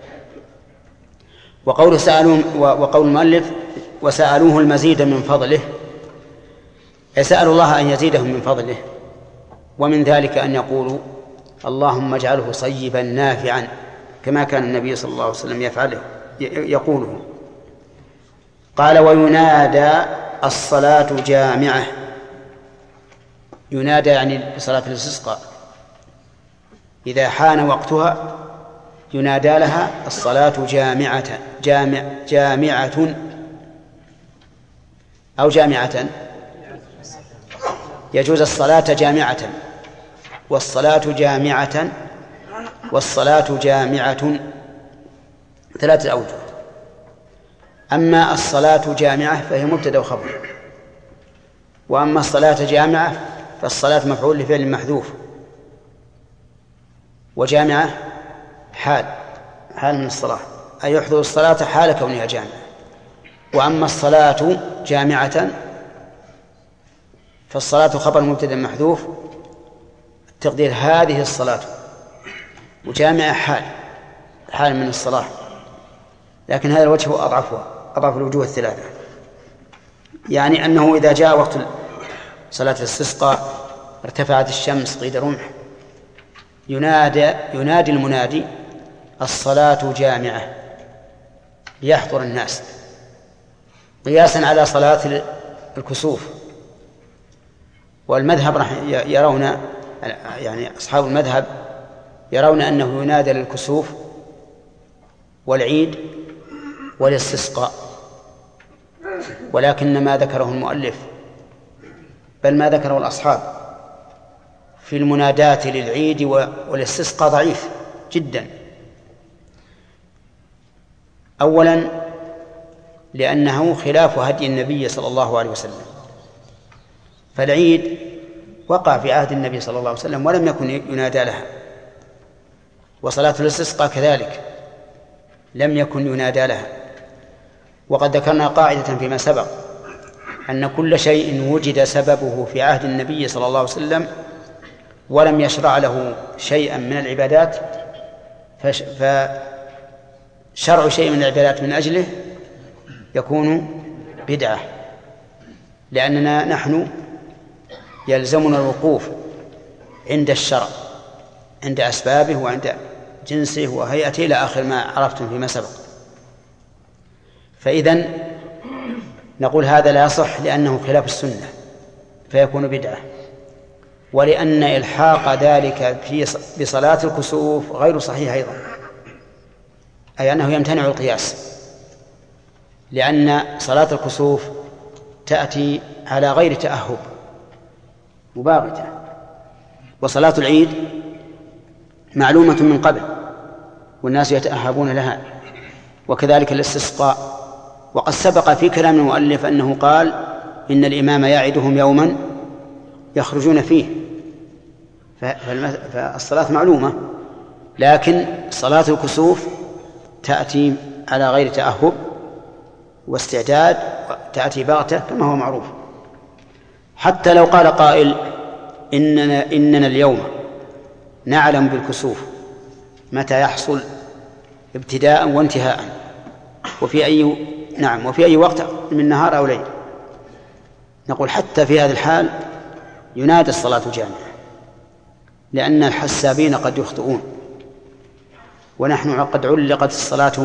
وقول سألوه وقول المؤلف وسألوه المزيد من فضله، يسأل الله أن يزيدهم من فضله، ومن ذلك أن يقولوا اللهم اجعله صيبا نافعا، كما كان النبي صلى الله عليه وسلم يفعله يقوله. قال وينادى الصلاة جامعة. ينادى يعني بصلاة الاستسقاء، إذا حان وقتها ينادى لها الصلاة جامعة جامع جامعة أو جامعة يجوز الصلاة جامعة، والصلاة جامعة والصلاة جامعة ثلاثة أوجه. أما الصلاة جامعة فهي مبتدأ وخبر، وأما الصلاة جامعة فالصلاة مفعول لفعل محذوف، وجامعة حال حال من الصلاة، أي يحضر الصلاة حال كونها جامعة. وأما الصلاة جامعة فالصلاة خبر مبتدأ محذوف، التقدير هذه الصلاة، وجامعة حال حال من الصلاة، لكن هذا الوجه هو أضعفها أضعف الوجوه الثلاثة. يعني أنه إذا جاء وقت صلاة الاستسقاء ارتفعت الشمس قيد رمح ينادى ينادي المنادي الصلاة جامعة ليحضر الناس، قياسا على صلاة الكسوف. والمذهب يرون يعني أصحاب المذهب يرون أنه ينادى للكسوف والعيد والاستسقاء، ولكن ما ذكره المؤلف بل ما ذكره الأصحاب في المنادات للعيد والاستسقاء ضعيف جدا. أولا لأنه خلاف هدي النبي صلى الله عليه وسلم، فالعيد وقع في عهد النبي صلى الله عليه وسلم ولم يكن ينادى لها، وصلاة الاستسقاء كذلك لم يكن ينادى لها. وقد ذكرنا قاعدة فيما سبق أن كل شيء وجد سببه في عهد النبي صلى الله عليه وسلم ولم يشرع له شيئا من العبادات فشرع شيء من العبادات من أجله يكون بدعة، لأننا نحن يلزمنا الوقوف عند الشرع عند أسبابه وعند جنسه وهيئته إلى آخر ما عرفتم فيما سبق. فإذن نقول هذا لا يصح لأنه خلاف السنة فيكون بدعة، ولأن إلحاق ذلك في بصلاة الكسوف غير صحيح أيضا، أي أنه يمتنع القياس، لأن صلاة الكسوف تأتي على غير تأهب مباغتة، وصلاة العيد معلومة من قبل والناس يتأهبون لها، وكذلك الاستسقاء. وقد سبق في كلام المؤلف أنه قال إن الإمام يعدهم يوما يخرجون فيه، فالصلاة معلومة، لكن صلاة الكسوف تأتي على غير تأهب واستعداد، تأتي بغتة كما هو معروف. حتى لو قال قائل إننا, إننا اليوم نعلم بالكسوف متى يحصل ابتداء وانتهاء وفي أي نعم وفي أي وقت من نهار أو ليل، نقول حتى في هذا الحال ينادى الصلاة جامعة، لأن الحسابين قد يخطئون، ونحن قد علقت الصلاة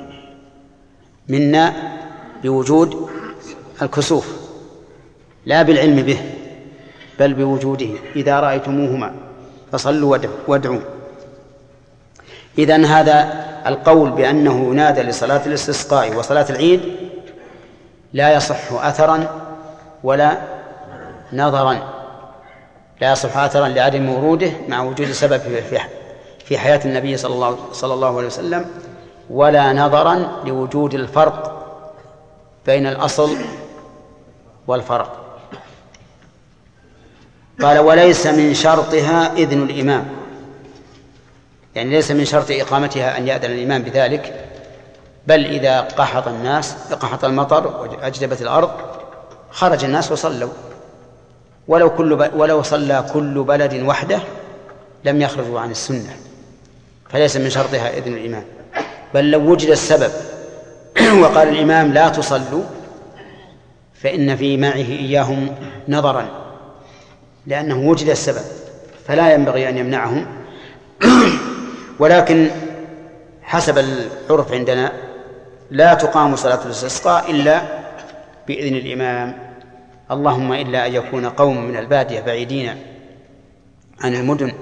منا بوجود الكسوف لا بالعلم به بل بوجوده، إذا رأيتموهما فصلوا وادعوا. إذن هذا القول بأنه ينادى لصلاة الاستسقاء وصلاة العيد لا يصح أثرا ولا نظرا، لا يصح أثرا لعدم وروده مع وجود سبب في حياة النبي صلى الله, صلى الله عليه وسلم، ولا نظرا لوجود الفرق بين الأصل والفرق. قال وليس من شرطها إذن الإمام، يعني ليس من شرط إقامتها أن يأذن الإمام بذلك، بل إذا قحط الناس قحط المطر وأجدبت الأرض خرج الناس وصلوا، ولو, كل ب... ولو صلى كل بلد وحده لم يخرجوا عن السنة، فليس من شرطها إذن الإمام. بل لو وجد السبب وقال الإمام لا تصلوا فإن في معه إياهم نظرا، لأنه وجد السبب فلا ينبغي أن يمنعهم. ولكن حسب العرف عندنا لا تقام صلاة الاستسقاء إلا بإذن الإمام، اللهم إلا أن يكون قوم من البادية بعيدين عن المدن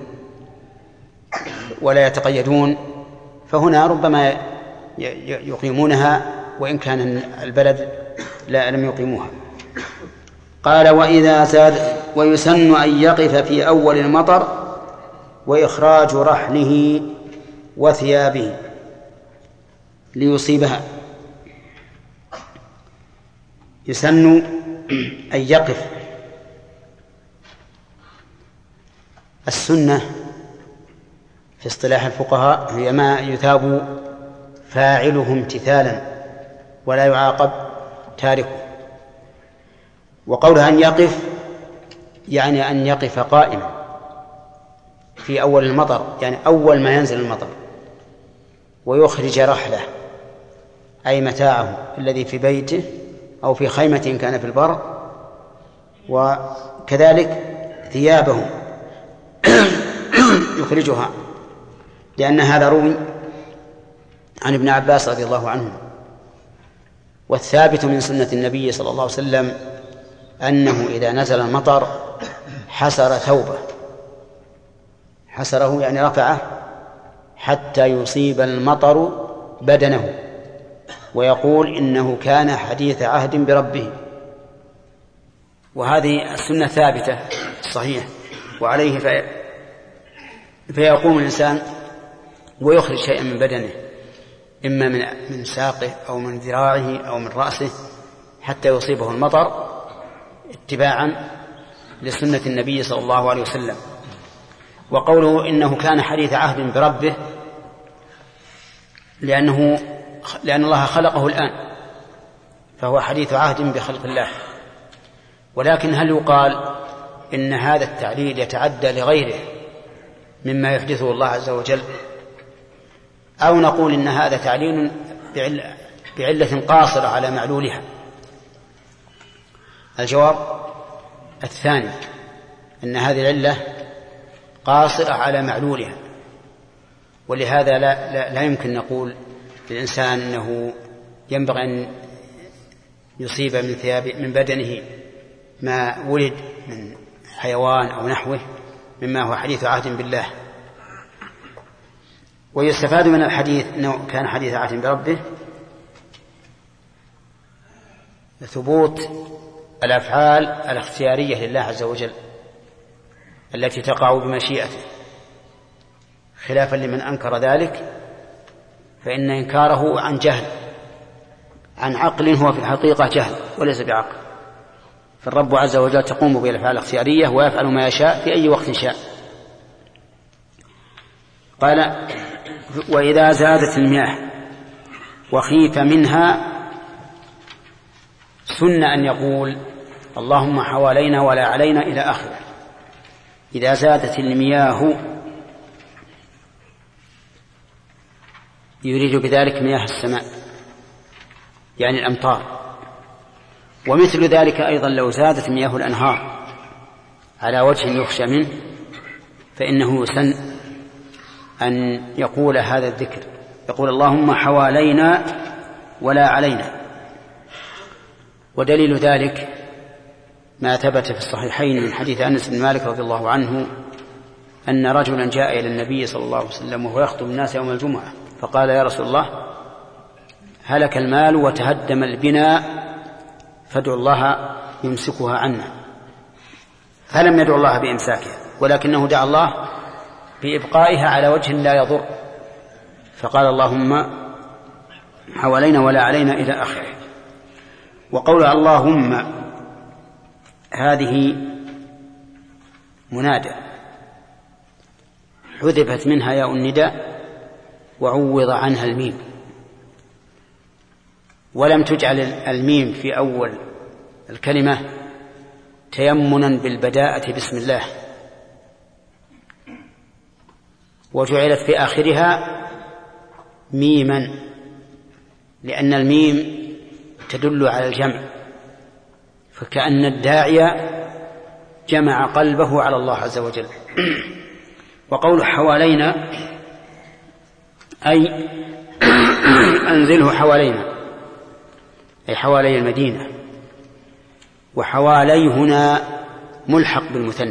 ولا يتقيدون، فهنا ربما يقيمونها وإن كان البلد لا لم يقيموها. قال وإذا زاد ويسن أن يقف في أول المطر وإخراج رحله وثيابه ليصيبها. يسن أن يقف. السنة في اصطلاح الفقهاء هي ما يثاب فاعله امتثالا ولا يعاقب تاركه. وقولها أن يقف يعني أن يقف قائما في أول المطر، يعني أول ما ينزل المطر، ويخرج رحله أي متاعه الذي في بيته أو في خيمة كان في البر، وكذلك ثيابه يخرجها، لأن هذا روي عن ابن عباس رضي الله عنه. والثابت من سنة النبي صلى الله عليه وسلم أنه إذا نزل المطر حسر ثوبه، حسره يعني رفعه حتى يصيب المطر بدنه، ويقول إنه كان حديث عهد بربه. وهذه السنة ثابتة صحيح، وعليه في فيقوم الإنسان ويخرج شيئا من بدنه، إما من من ساقه أو من ذراعه أو من رأسه، حتى يصيبه المطر اتباعا لسنة النبي صلى الله عليه وسلم. وقوله إنه كان حديث عهد بربه لأنه لأن الله خلقه الآن، فهو حديث عهد بخلق الله. ولكن هل يقال إن هذا التعليل يتعدى لغيره مما يحدثه الله عز وجل، أو نقول إن هذا تعليل بعلة, بعلة قاصرة على معلولها؟ الجواب الثاني، أن هذه العلة قاصرة على معلولها، ولهذا لا, لا, لا يمكن نقول للإنسان أنه ينبغي أن يصيب من ثياب من بدنه ما ولد من حيوان أو نحوه مما هو حديث عهد بالله. ويستفاد من الحديث أنه كان حديث عهد بربه ثبوت الأفعال الاختيارية لله عز وجل التي تقع بمشيئته، خلافا لمن أنكر ذلك، فإن إنكاره عن جهل، عن عقل هو في الحقيقة جهل وليس بعقل. فالرب عز وجل تقوم بالأفعال الاختيارية ويفعل ما يشاء في أي وقت شاء. قال: وإذا زادت المياه وخيف منها سن أن يقول اللهم حوالينا ولا علينا إلى آخره. إذا زادت المياه يريد بذلك مياه السماء يعني الأمطار. ومثل ذلك أيضا لو زادت مياه الأنهار على وجه يخشى منه فإنه يسن أن يقول هذا الذكر، يقول اللهم حوالينا ولا علينا. ودليل ذلك ما ثبت في الصحيحين من حديث أنس بن مالك رضي الله عنه أن رجلا جاء إلى النبي صلى الله عليه وسلم وهو يخطب الناس يوم الجمعة، فقال: يا رسول الله، هلك المال وتهدم البناء فادعوا الله يمسكها عنا. فلم يدعو الله بإمساكها، ولكنه دعا الله بإبقائها على وجه لا يضر، فقال اللهم حوالينا ولا علينا إلى آخره. وقول اللهم هذه منادى حذفت منها ياء النداء وعوض عنها الميم، ولم تجعل الميم في أول الكلمة تيمنا بالبداءة بسم الله، وجعلت في آخرها ميما، لأن الميم تدل على الجمع، فكأن الداعية جمع قلبه على الله عز وجل. وقول حوالينا أي أنزله حوالينا، أي حوالي المدينة. وحوالي هنا ملحق بالمثنى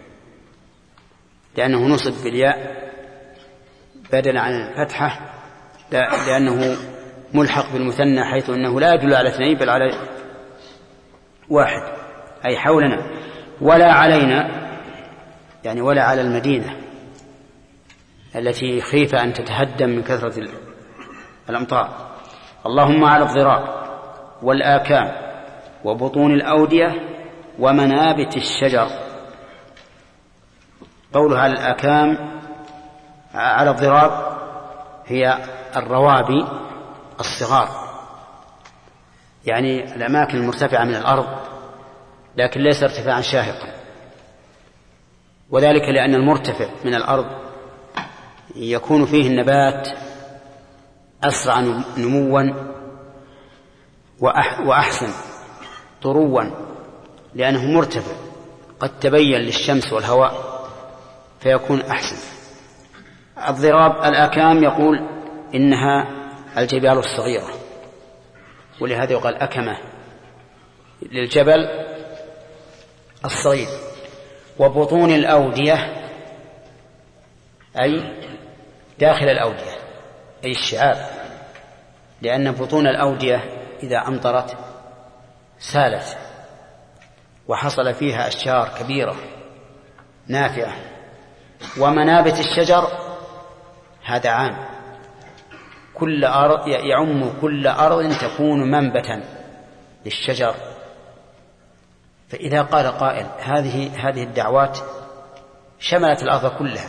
لأنه نصب بالياء بدلا عن الفتحة، لأنه ملحق بالمثنى حيث أنه لا يدل على اثنين بل على واحد، أي حولنا. ولا علينا يعني ولا على المدينة التي خيف أن تتهدم من كثرة الأمطار. اللهم على الضراب والآكام وبطون الأودية ومنابت الشجر. قوله على الآكام على الضراب هي الروابي الصغار، يعني الأماكن المرتفعة من الأرض لكن ليس ارتفاعا شاهقا، وذلك لأن المرتفع من الأرض يكون فيه النبات أسرع نموا وأحسن طروا لأنه مرتفع قد تبين للشمس والهواء فيكون أحسن. الضراب الأكام يقول إنها الجبال الصغيرة، ولهذا يقال أكمة للجبل الصغير. وبطون الأودية أي داخل الأودية أي الشعاب، لأن بطون الأودية إذا أمطرت سالت وحصل فيها أشجار كبيرة نافعة. ومنابت الشجر هذا عام، كل أرض يعم كل أرض تكون منبتا للشجر. فإذا قال قائل هذه هذه الدعوات شملت الأرض كلها،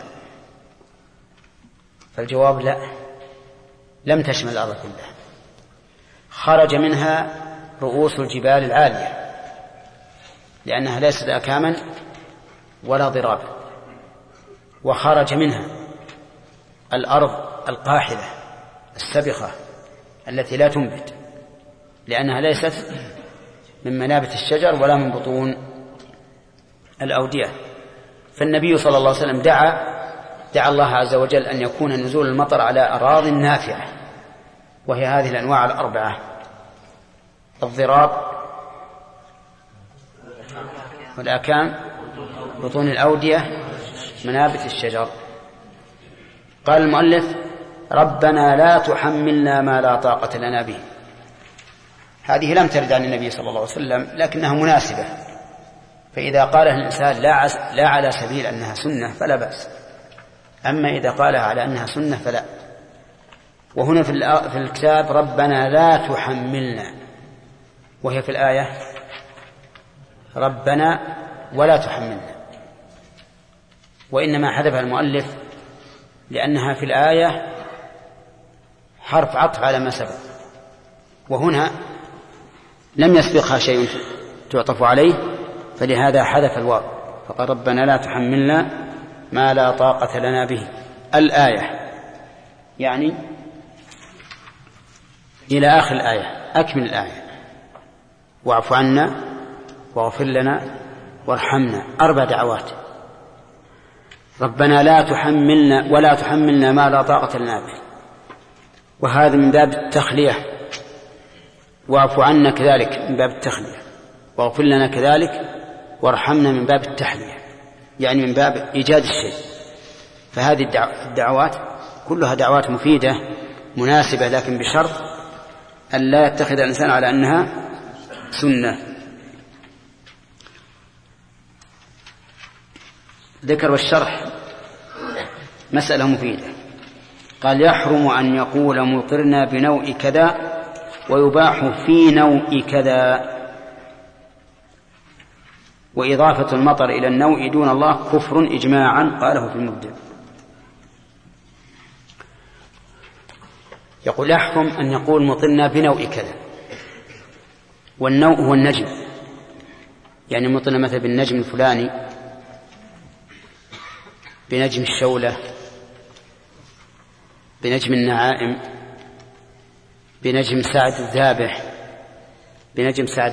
فالجواب لا، لم تشمل الأرض كلها، خرج منها رؤوس الجبال العالية لأنها ليست أكاما ولا ضرابا، وخرج منها الأرض القاحلة السبخة التي لا تنبت لأنها ليست من منابت الشجر ولا من بطون الأودية. فالنبي صلى الله عليه وسلم دعا دعا الله عز وجل أن يكون نزول المطر على أراضٍ نافعة، وهي هذه الأنواع الأربعة: الضراب والآكام بطون الأودية منابت الشجر. قال المؤلف: ربنا لا تحملنا ما لا طاقة لنا به. هذه لم ترد عن النبي صلى الله عليه وسلم لكنها مناسبة، فإذا قالها الإنسان لا على سبيل أنها سنة فلا بأس، أما إذا قالها على أنها سنة فلا. وهنا في الكتاب ربنا لا تحملنا، وهي في الآية ربنا ولا تحملنا، وإنما حذفها المؤلف لأنها في الآية حرف عطف على ما سبق، وهنا لم يسبقها شيء تعطف عليه، فلهذا حذف الواو فقال ربنا لا تحملنا ما لا طاقة لنا به. الآية يعني إلى آخر الآية، أكمل الآية: واعف عنا واغفر لنا وارحمنا. أربع دعوات: ربنا لا تحملنا ولا تحملنا ما لا طاقة لنا به، وهذا من باب التخلية، واعف عنا كذلك من باب التخلية، واغفر لنا كذلك، وارحمنا من باب التحلية، يعني من باب إيجاد الشيء. فهذه الدعوات كلها دعوات مفيدة مناسبة، لكن بشرط أن لا يتخذ الإنسان على أنها سنة. ذكر والشرح مسألة مفيدة. قال: يحرم أن يقول مطرنا بنوع كذا ويباح في نوع كذا، وإضافة المطر إلى النوع دون الله كفر إجماعا، قاله في المبدع. يقول: يحرم أن يقول مطرنا بنوع كذا، والنوع هو النجم، يعني مطرنا مثلا بالنجم الفلاني، بنجم الشولة، بنجم النعائم، بنجم سعد الذابح، بنجم سعد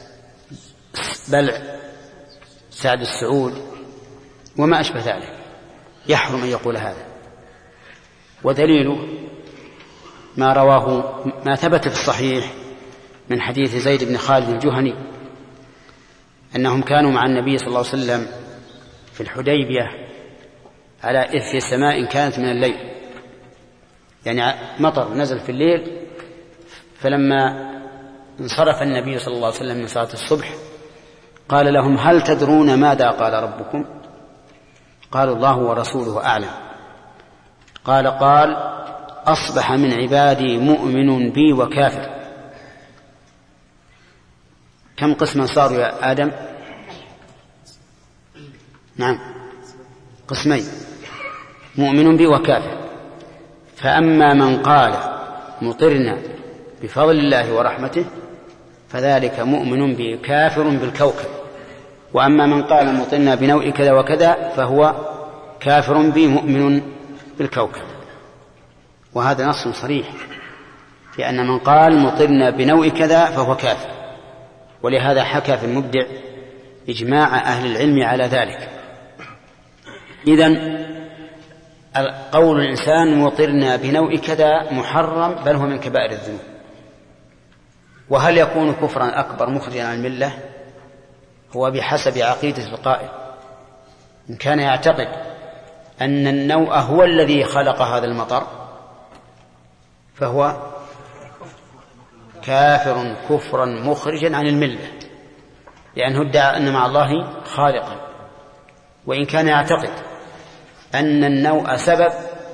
بلع سعد السعود وما أشبه ذلك. يحرم أن يقول هذا، ودليله ما رواه ما ثبت في الصحيح من حديث زيد بن خالد الجهني أنهم كانوا مع النبي صلى الله عليه وسلم في الحديبية على إثر سماء كانت من الليل، يعني مطر نزل في الليل، فلما انصرف النبي صلى الله عليه وسلم من صلاة الصبح قال لهم هل تدرون ماذا قال ربكم؟ قالوا الله ورسوله أعلم. قال قال أصبح من عبادي مؤمن بي وكافر. كم قسما صاروا يا آدم؟ نعم قسمين، مؤمن بي وكافر. فأما من قال مطرنا بفضل الله ورحمته فذلك مؤمن بي كافر بالكوكب، وأما من قال مطرنا بنوء كذا وكذا فهو كافر بي مؤمن بالكوكب. وهذا نص صريح، لأن من قال مطرنا بنوء كذا فهو كافر. ولهذا حكى في المبدع إجماع أهل العلم على ذلك. إذن قول الإنسان مطرنا بنوء كذا محرم، بل هو من كبائر الذنوب. وهل يكون كفرا أكبر مخرجا عن الملة؟ هو بحسب عقيدة القائل. إن كان يعتقد أن النوء هو الذي خلق هذا المطر فهو كافر كفرا مخرجا عن الملة، لأنه ادعى أن مع الله خالقا. وإن كان يعتقد أن النوء سبب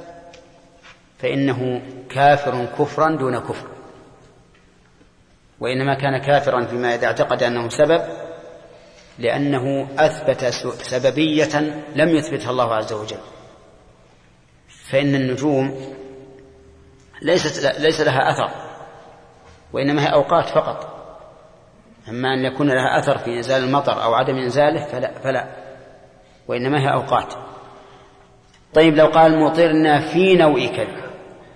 فإنه كافر كفرا دون كفر، وإنما كان كافرا فيما إذا اعتقد أنه سبب، لأنه أثبت سببية لم يثبتها الله عز وجل. فإن النجوم ليست ليس لها أثر، وإنما هي أوقات فقط. أما أن يكون لها أثر في إنزال المطر أو عدم إنزاله فلا, فلا وإنما هي أوقات. طيب لو قال مطرنا في نوء كذا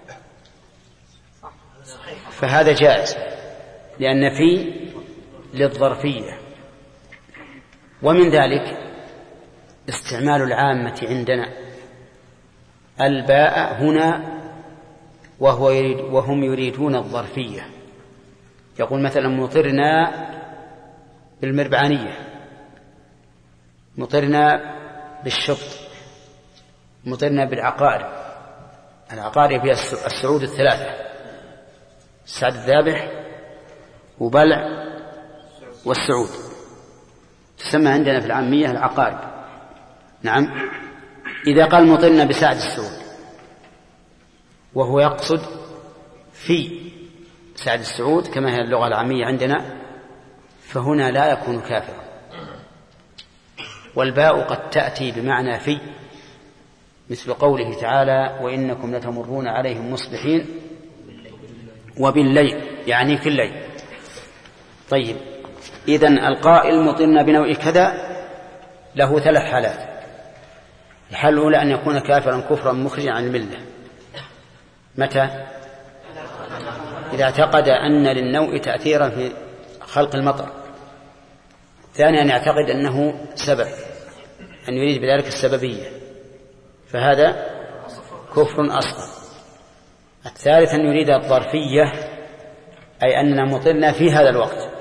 فهذا جائز، لأن في للظرفية. ومن ذلك استعمال العامة عندنا الباء هنا وهو يريد وهم يريدون الظرفية. يقول مثلا مطرنا بالمربعانية، مطرنا بالشط، مطرنا بالعقارب. العقارب هي السعود الثلاثة: السعد الذابح وبلع والسعود، تسمى عندنا في العامية العقارب. نعم. إذا قال مطرنا بسعد السعود وهو يقصد في سعد السعود كما هي اللغة العامية عندنا، فهنا لا يكون كافرا. والباء قد تأتي بمعنى في، مثل قوله تعالى وإنكم لتمرون عليهم مصبحين وبالليل، يعني في الليل. طيب إذن القائل مطرنا بنوء كذا له ثلاث حالات. الحالة الأولى أن يكون كافرا كفرا مخرجا عن الملة. متى؟ إذا اعتقد أن للنوء تأثيرا في خلق المطر. ثانيا أن يعتقد أنه سبب، أن يريد بذلك السببية، فهذا كفر أصغر. الثالث أن يريد الظرفية، أي أننا مطرنا في هذا الوقت،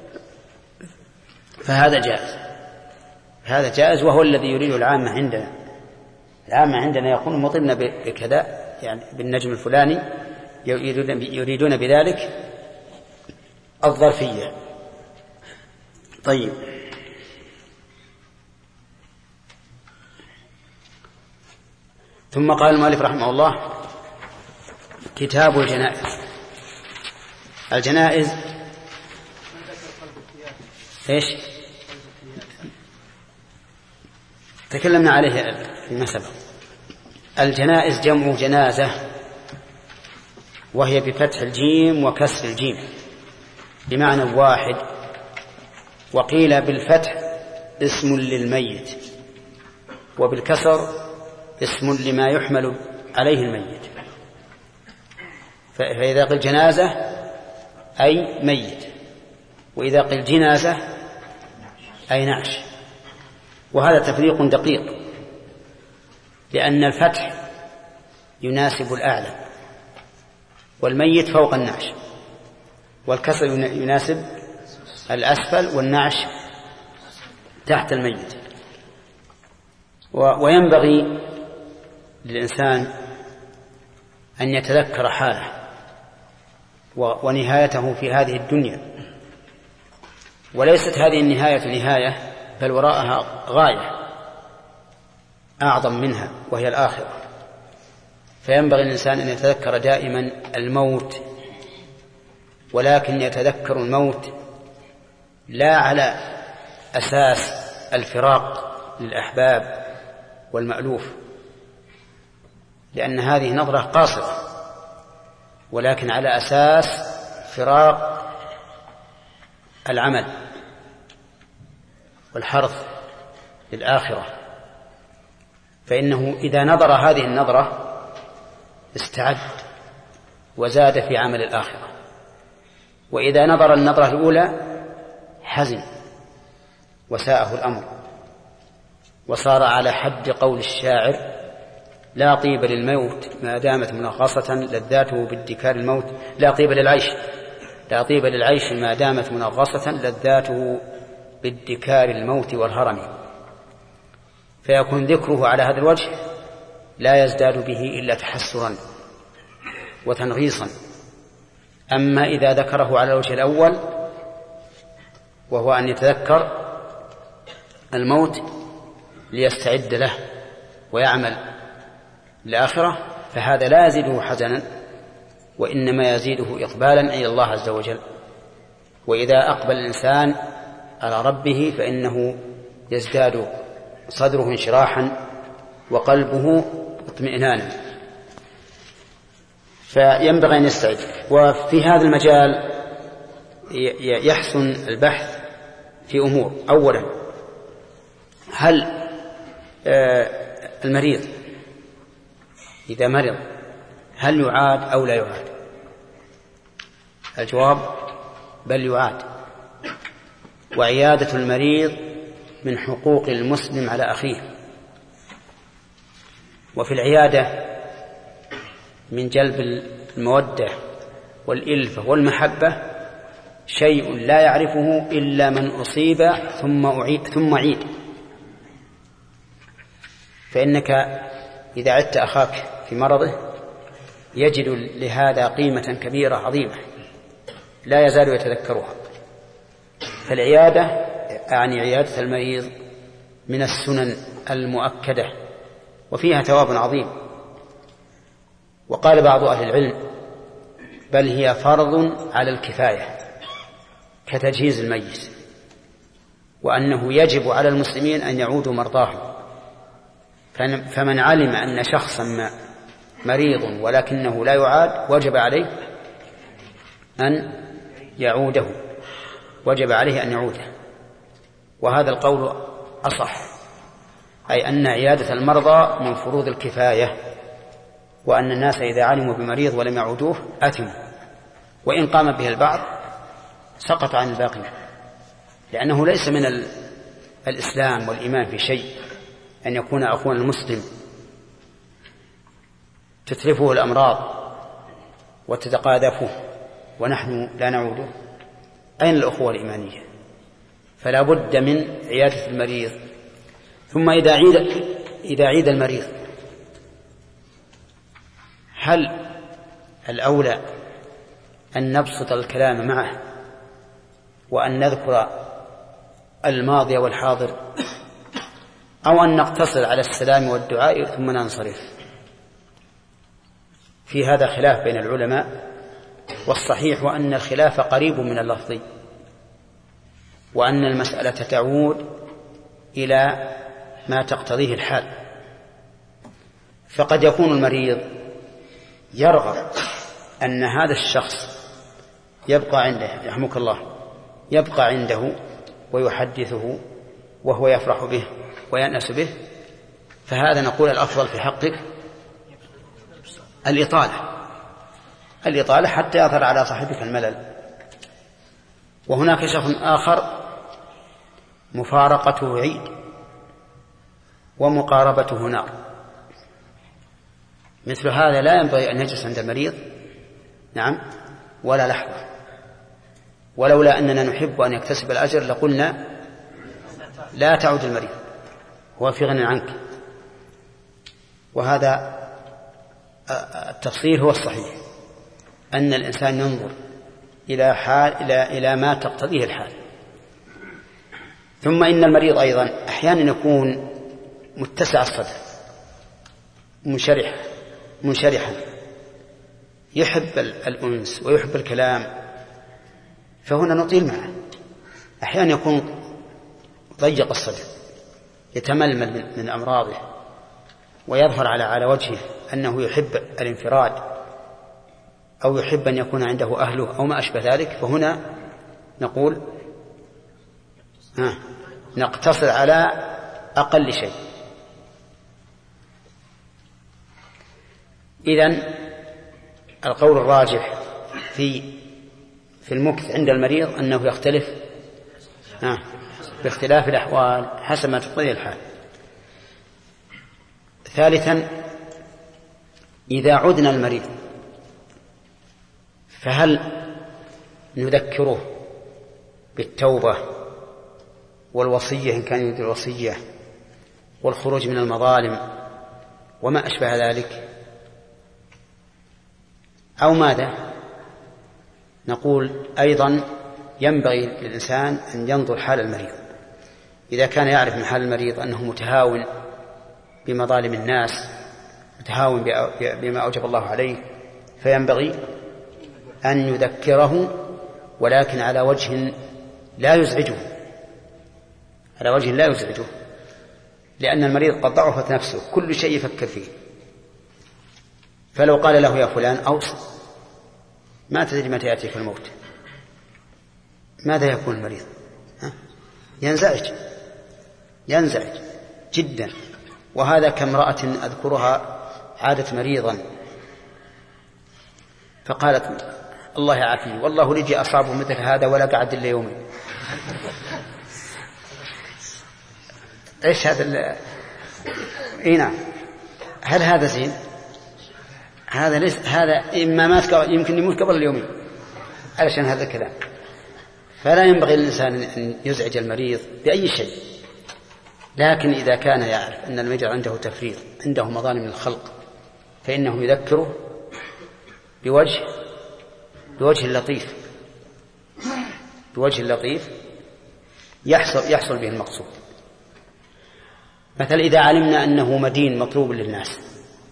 فهذا جائز. هذا جائز وهو الذي يريد العامة عندنا. العامة عندنا يقول مطرنا بكذا، يعني بالنجم الفلاني، يريدون بذلك الظرفية. طيب ثم قال المؤلف رحمه الله كتاب الجنائز. الجنائز ايش تكلمنا عليه فيما سبق. الجنائز جمع جنازة، وهي بفتح الجيم وكسر الجيم بمعنى واحد. وقيل بالفتح اسم للميت، وبالكسر اسم لما يحمل عليه الميت. فإذا قل جنازة أي ميت، وإذا قل جنازة أي نعش. وهذا تفريق دقيق، لأن الفتح يناسب الأعلى والميت فوق النعش، والكسر يناسب الأسفل والنعش تحت الميت. وينبغي للإنسان أن يتذكر حاله ونهايته في هذه الدنيا، وليست هذه النهاية نهاية، بل وراءها غاية أعظم منها وهي الآخرة. فينبغي الإنسان أن يتذكر دائما الموت، ولكن يتذكر الموت لا على أساس الفراق للأحباب والمألوف، لأن هذه نظرة قاصرة، ولكن على أساس فراق العمل والحرث للآخرة. فإنه إذا نظر هذه النظرة استعد وزاد في عمل الآخرة، وإذا نظر النظرة الأولى حزن وساءه الأمر، وصار على حد قول الشاعر: لا طيب للموت ما دامت منغصة لذاته بادكار الموت. لا طيب للعيش لا طيب للعيش ما دامت منغصة لذاته بادكار الموت والهرم. فيكون ذكره على هذا الوجه لا يزداد به إلا تحسرا وتنغيصا. أما إذا ذكره على الوجه الأول وهو أن يتذكر الموت ليستعد له ويعمل الآخرة، فهذا لا يزيده حزنا، وإنما يزيده إقبالا إلى الله عز وجل. وإذا أقبل الإنسان على ربه فإنه يزداد صدره انشراحا وقلبه اطمئنانا. فينبغي أن يستعد. وفي هذا المجال يحسن البحث في أمور. أولا، هل المريض إذا مرض هل يعاد أو لا يعاد؟ الجواب: بل يعاد. وعيادة المريض من حقوق المسلم على أخيه. وفي العيادة من جلب المودة والإلفة والمحبة شيء لا يعرفه إلا من أصيب ثم أعيد ثم عيد. فإنك إذا عدت أخاك في مرضه يجد لهذا قيمة كبيرة عظيمة لا يزال يتذكرها. فالعيادة أعني عيادة المريض من السنن المؤكدة وفيها ثواب عظيم. وقال بعض أهل العلم: بل هي فرض على الكفاية كتجهيز الميت، وأنه يجب على المسلمين أن يعودوا مرضاهم. فمن علم أن شخصا ما مريض ولكنه لا يعاد وجب عليه أن يعوده وجب عليه أن يعوده. وهذا القول أصح، أي أن عيادة المرضى من فروض الكفاية، وأن الناس إذا علموا بمريض ولم يعودوه أثموا، وإن قام به البعض سقط عن الباقين، لأنه ليس من الإسلام والإيمان في شيء أن يكون أخونا المسلم تتلفه الأمراض وتتقاذفه ونحن لا نعوده. أين الأخوة الإيمانية؟ فلا بد من عيادة المريض. ثم إذا عيد, إذا عيد المريض هل الأولى أن نبسط الكلام معه وأن نذكر الماضي والحاضر، أو أن نقتصر على السلام والدعاء ثم ننصرف؟ في هذا خلاف بين العلماء، والصحيح وأن الخلاف قريب من اللفظ، وأن المسألة تعود إلى ما تقتضيه الحال. فقد يكون المريض يرغب أن هذا الشخص يبقى عنده، يرحمك الله، يبقى عنده ويحدثه وهو يفرح به ويأنس به، فهذا نقول الأفضل في حقك الإطالة الإطالة حتى يظهر على صاحبك الملل. وهناك شخص آخر مفارقته عيد ومقاربته نار، مثل هذا لا ينبغي أن يجلس عند المريض نعم ولا لحظة، ولولا أننا نحب أن يكتسب الأجر لقلنا لا تعود المريض، هو في غنى عنك. وهذا التفصيل هو الصحيح، أن الإنسان ينظر إلى حال إلى إلى ما تقتضيه الحال. ثم إن المريض أيضا أحيانا يكون متسع الصدر منشرح منشرحا يحب الأنس ويحب الكلام، فهنا نطيل معه. أحيانا يكون ضيق الصدر يتململ من أمراضه ويظهر على على وجهه أنه يحب الانفراد أو يحب أن يكون عنده أهله أو ما أشبه ذلك، فهنا نقول ها نقتصر على أقل شيء. إذن القول الراجح في في المكث عند المريض أنه يختلف ها باختلاف الأحوال حسب ما تقتضي الحال. ثالثا إذا عدنا المريض فهل نذكره بالتوبة والوصية إن كان يريد الوصية والخروج من المظالم وما أشبه ذلك، أو ماذا؟ نقول أيضا ينبغي للإنسان أن ينظر حال المريض. إذا كان يعرف من حال المريض أنه متهاون بمظالم الناس متهاون بما أوجب الله عليه، فينبغي أن يذكره ولكن على وجه لا يزعجه على وجه لا يزعجه لأن المريض قد ضعفت نفسه كل شيء يفكر فيه. فلو قال له يا فلان أوصي ما تدري متى يأتيك الموت، ماذا يكون المريض؟ ها؟ ينزعج ينزعج جدا. وهذا كامرأة أذكرها عادت مريضا فقالت الله يعافيه والله لجي أصابه مثل هذا ولا قعد إلا يومين. إيش هذا ال... إيه نعم، هل هذا زين؟ هذا ليس، هذا إما مات يمكن يموت قبل اليومين علشان هذا الكلام. فلا ينبغي للإنسان أن يزعج المريض بأي شيء، لكن إذا كان يعرف أن المريض عنده تفريط عنده مظالم الخلق فإنه يذكره بوجه بوجه لطيف بوجه لطيف يحصل يحصل به المقصود. مثلا إذا علمنا أنه مدين مطلوب للناس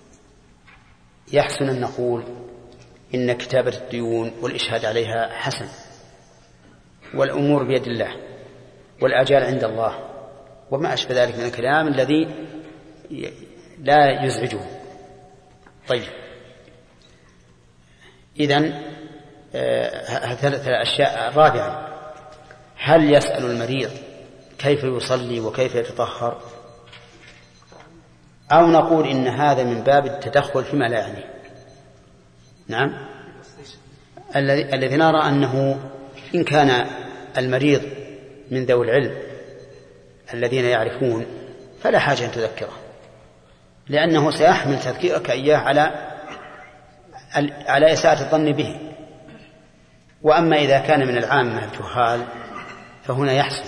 يحسن أن نقول إن كتابة الديون والإشهاد عليها حسن والأمور بيد الله والآجال عند الله وما أشبه ذلك من الكلام الذي لا يزعجه. طيب إذن ثلاث أشياء. الرابعة هل يسأل المريض كيف يصلي وكيف يتطهر أو نقول إن هذا من باب التدخل فيما لا يعني؟ نعم، الذي نرى أنه إن كان المريض من ذوي العلم الذين يعرفون فلا حاجة أن تذكره لأنه سيحمل تذكيرك إياه على على إساءة الظن به. وأما إذا كان من العامة الجهال فهنا يحسن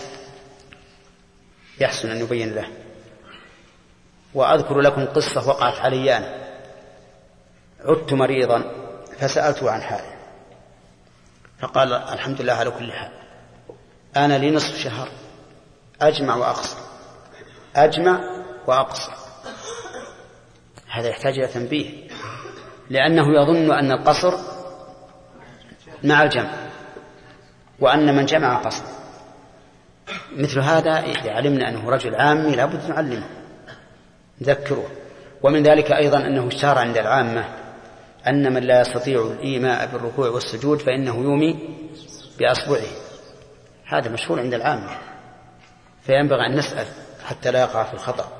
يحسن أن يبين له. وأذكر لكم قصة وقعت علي أنا. عدت مريضا فسألته عن حاله فقال الحمد لله على كل حال، أنا لي نصف شهر أجمع وأقصر أجمع وأقصر. هذا يحتاج إلى تنبيه لأنه يظن أن القصر مع الجمع وأن من جمع قصر. مثل هذا إذا علمنا أنه رجل عامي لابد نعلمه نذكره. ومن ذلك أيضا أنه اشتهر عند العامة أن من لا يستطيع الإيماء بالركوع والسجود فإنه يومي بأصبعه. هذا مشهور عند العامة فينبغي أن نسأل حتى لا يقع في الخطأ.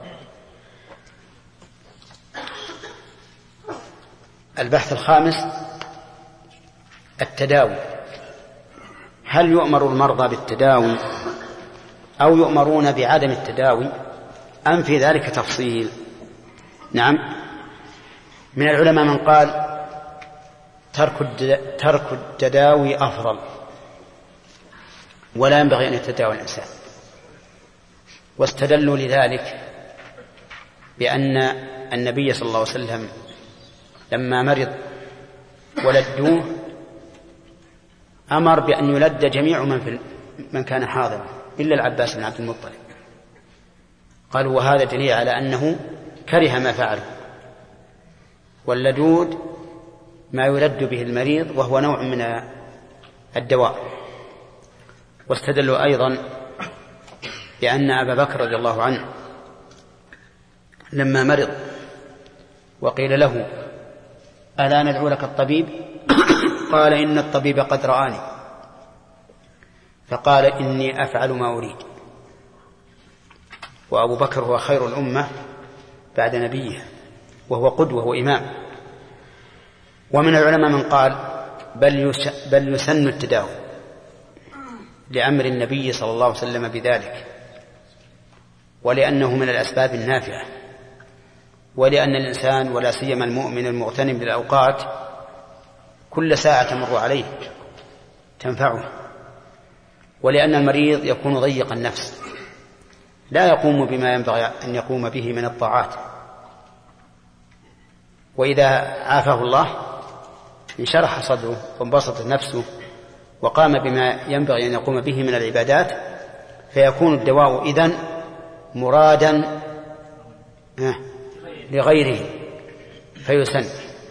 البحث الخامس التداوي. هل يؤمر المرضى بالتداوي أو يؤمرون بعدم التداوي أم في ذلك تفصيل؟ نعم، من العلماء من قال ترك التداوي أفضل ولا ينبغي أن يتداوى الإنسان، واستدلوا لذلك بأن النبي صلى الله عليه وسلم لما مرض ولدوه أمر بأن يلد جميع من, في من كان حاضرا إلا العباس بن عبد المطلب. قالوا وهذا دليل على أنه كره ما فعله. واللدود ما يلد به المريض وهو نوع من الدواء. واستدلوا أيضا بأن أبا بكر رضي الله عنه لما مرض وقيل له ألا ندعو لك الطبيب؟ قال إن الطبيب قد رآني فقال إني أفعل ما أريد. وأبو بكر هو خير الأمة بعد نبيه وهو قدوة وإمام. ومن العلماء من قال بل, بل يسن التداوي لأمر النبي صلى الله عليه وسلم بذلك، ولأنه من الأسباب النافعة، ولأن الإنسان ولا سيما المؤمن المغتنم بالأوقات كل ساعة تمر عليه تنفعه، ولأن المريض يكون ضيق النفس لا يقوم بما ينبغي أن يقوم به من الطاعات، وإذا عافاه الله انشرح صدره وانبسطت نفسه وقام بما ينبغي أن يقوم به من العبادات، فيكون الدواء إذن مرادا لغيره فيسن.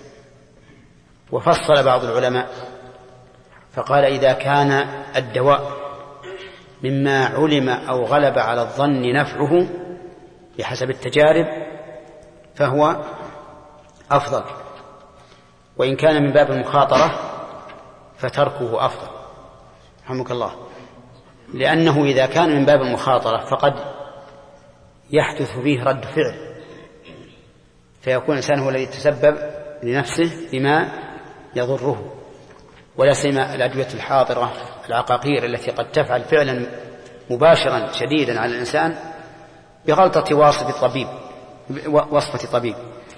وفصل بعض العلماء فقال إذا كان الدواء مما علم أو غلب على الظن نفعه بحسب التجارب فهو أفضل، وإن كان من باب المخاطرة فتركه أفضل رحمك الله، لأنه إذا كان من باب المخاطرة فقد يحدث فيه رد فعل فيكون الإنسان هو الذي يتسبب لنفسه بما يضره، ولا سيما الأدوية الحاضرة العقاقير التي قد تفعل فعلا مباشرا شديدا على الإنسان بغلطة وصفة طبيب وصفة طبيب.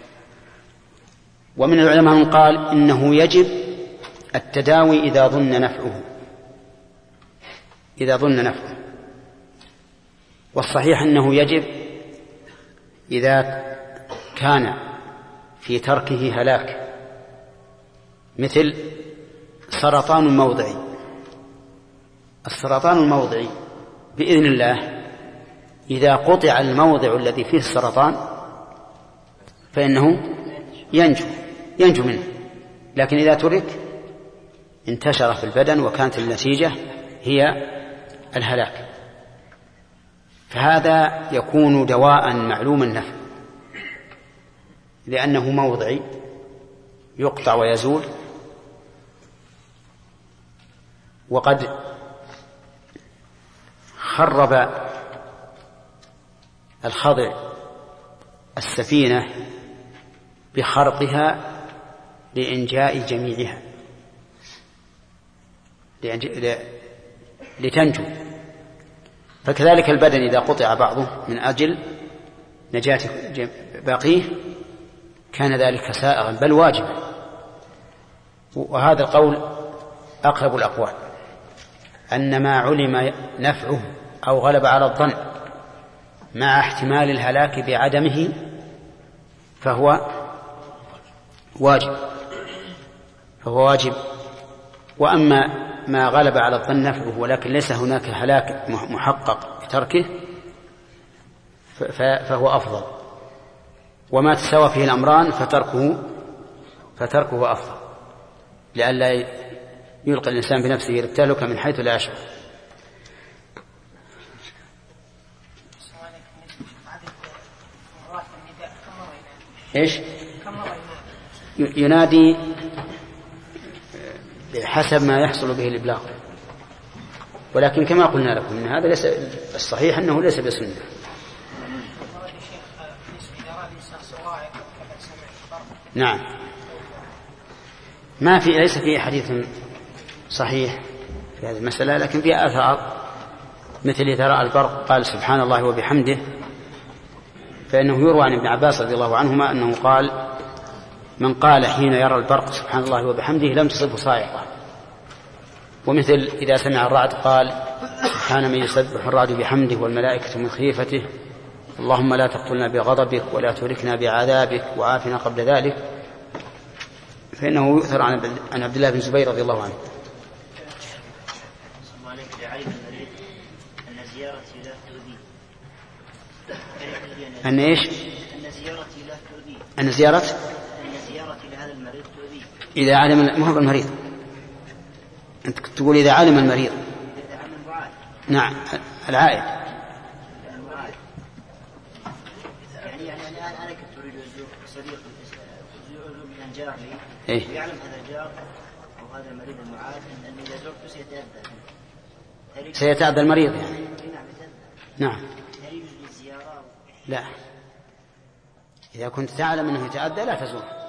ومن العلماء من قال إنه يجب التداوي إذا ظن نفعه إذا ظن نفعه والصحيح أنه يجب إذا كان في تركه هلاك، مثل سرطان موضعي. السرطان الموضعي بإذن الله إذا قطع الموضع الذي فيه السرطان فإنه ينجو ينجو منه، لكن إذا ترك انتشر في البدن وكانت النتيجة هي الهلاك. فهذا يكون دواء معلوم النفع لأنه موضعي يقطع ويزول. وقد خرب الخضع السفينة بخرقها لإنجاء جميعها لتنجو. فكذلك البدن إذا قطع بعضه من أجل نجاة باقيه كان ذلك سائغا بل واجبا. وهذا القول أقرب الأقوال أن ما علم نفعه أو غلب على الظن مع احتمال الهلاك بعدمه فهو واجب فهو واجب وأما ما غلب على الظن نفعه ولكن ليس هناك هلاك محقق بتركه فهو أفضل، وما تساوى فيه الأمران فتركه فتركه أفضل لئلا يلقي الإنسان بنفسه التهلكة من حيث لا يشعر. إيش؟ ينادي بحسب ما يحصل به الإبلاغ، ولكن كما قلنا لكم إن هذا ليس الصحيح أنه ليس بسنة. نعم، ما في ليس فيه حديث صحيح في هذه المسألة، لكن فيها آثار مثل إذا رأى البرق قال سبحان الله وبحمده، فإنه يروى عن ابن عباس رضي الله عنهما أنه قال من قال حين يرى البرق سبحان الله وبحمده لم تصبه صاعقة. ومثل إذا سمع الرعد قال سبحان من يسبح الرعد بحمده والملائكة من خيفته اللهم لا تقتلنا بغضبك ولا تهلكنا بعذابك وعافنا قبل ذلك، فإنه يؤثر عن عبد الله بن زبير رضي الله عنه. أن إيش؟ أن زيارتي له تؤذيه. أن زيارة أن زيارتي لهذا المريض تؤذيه. إذا علم ما هو المريض، أنت تقول إذا علم المريض. إذا علم المعاد. نعم العائد. المعاد. يعني يعني أنا أنا كنت أريد أزور صديق أزور من جار لي. إيه؟ ويعلم هذا الجار أو هذا المريض المعاد أن إذا زرته سيتأذى. سيتأذى المريض يعني. نعم يتأذى. نعم. هل يجوز الزيارة؟ لا، إذا كنت تعلم أنه يتأذى لا تزور.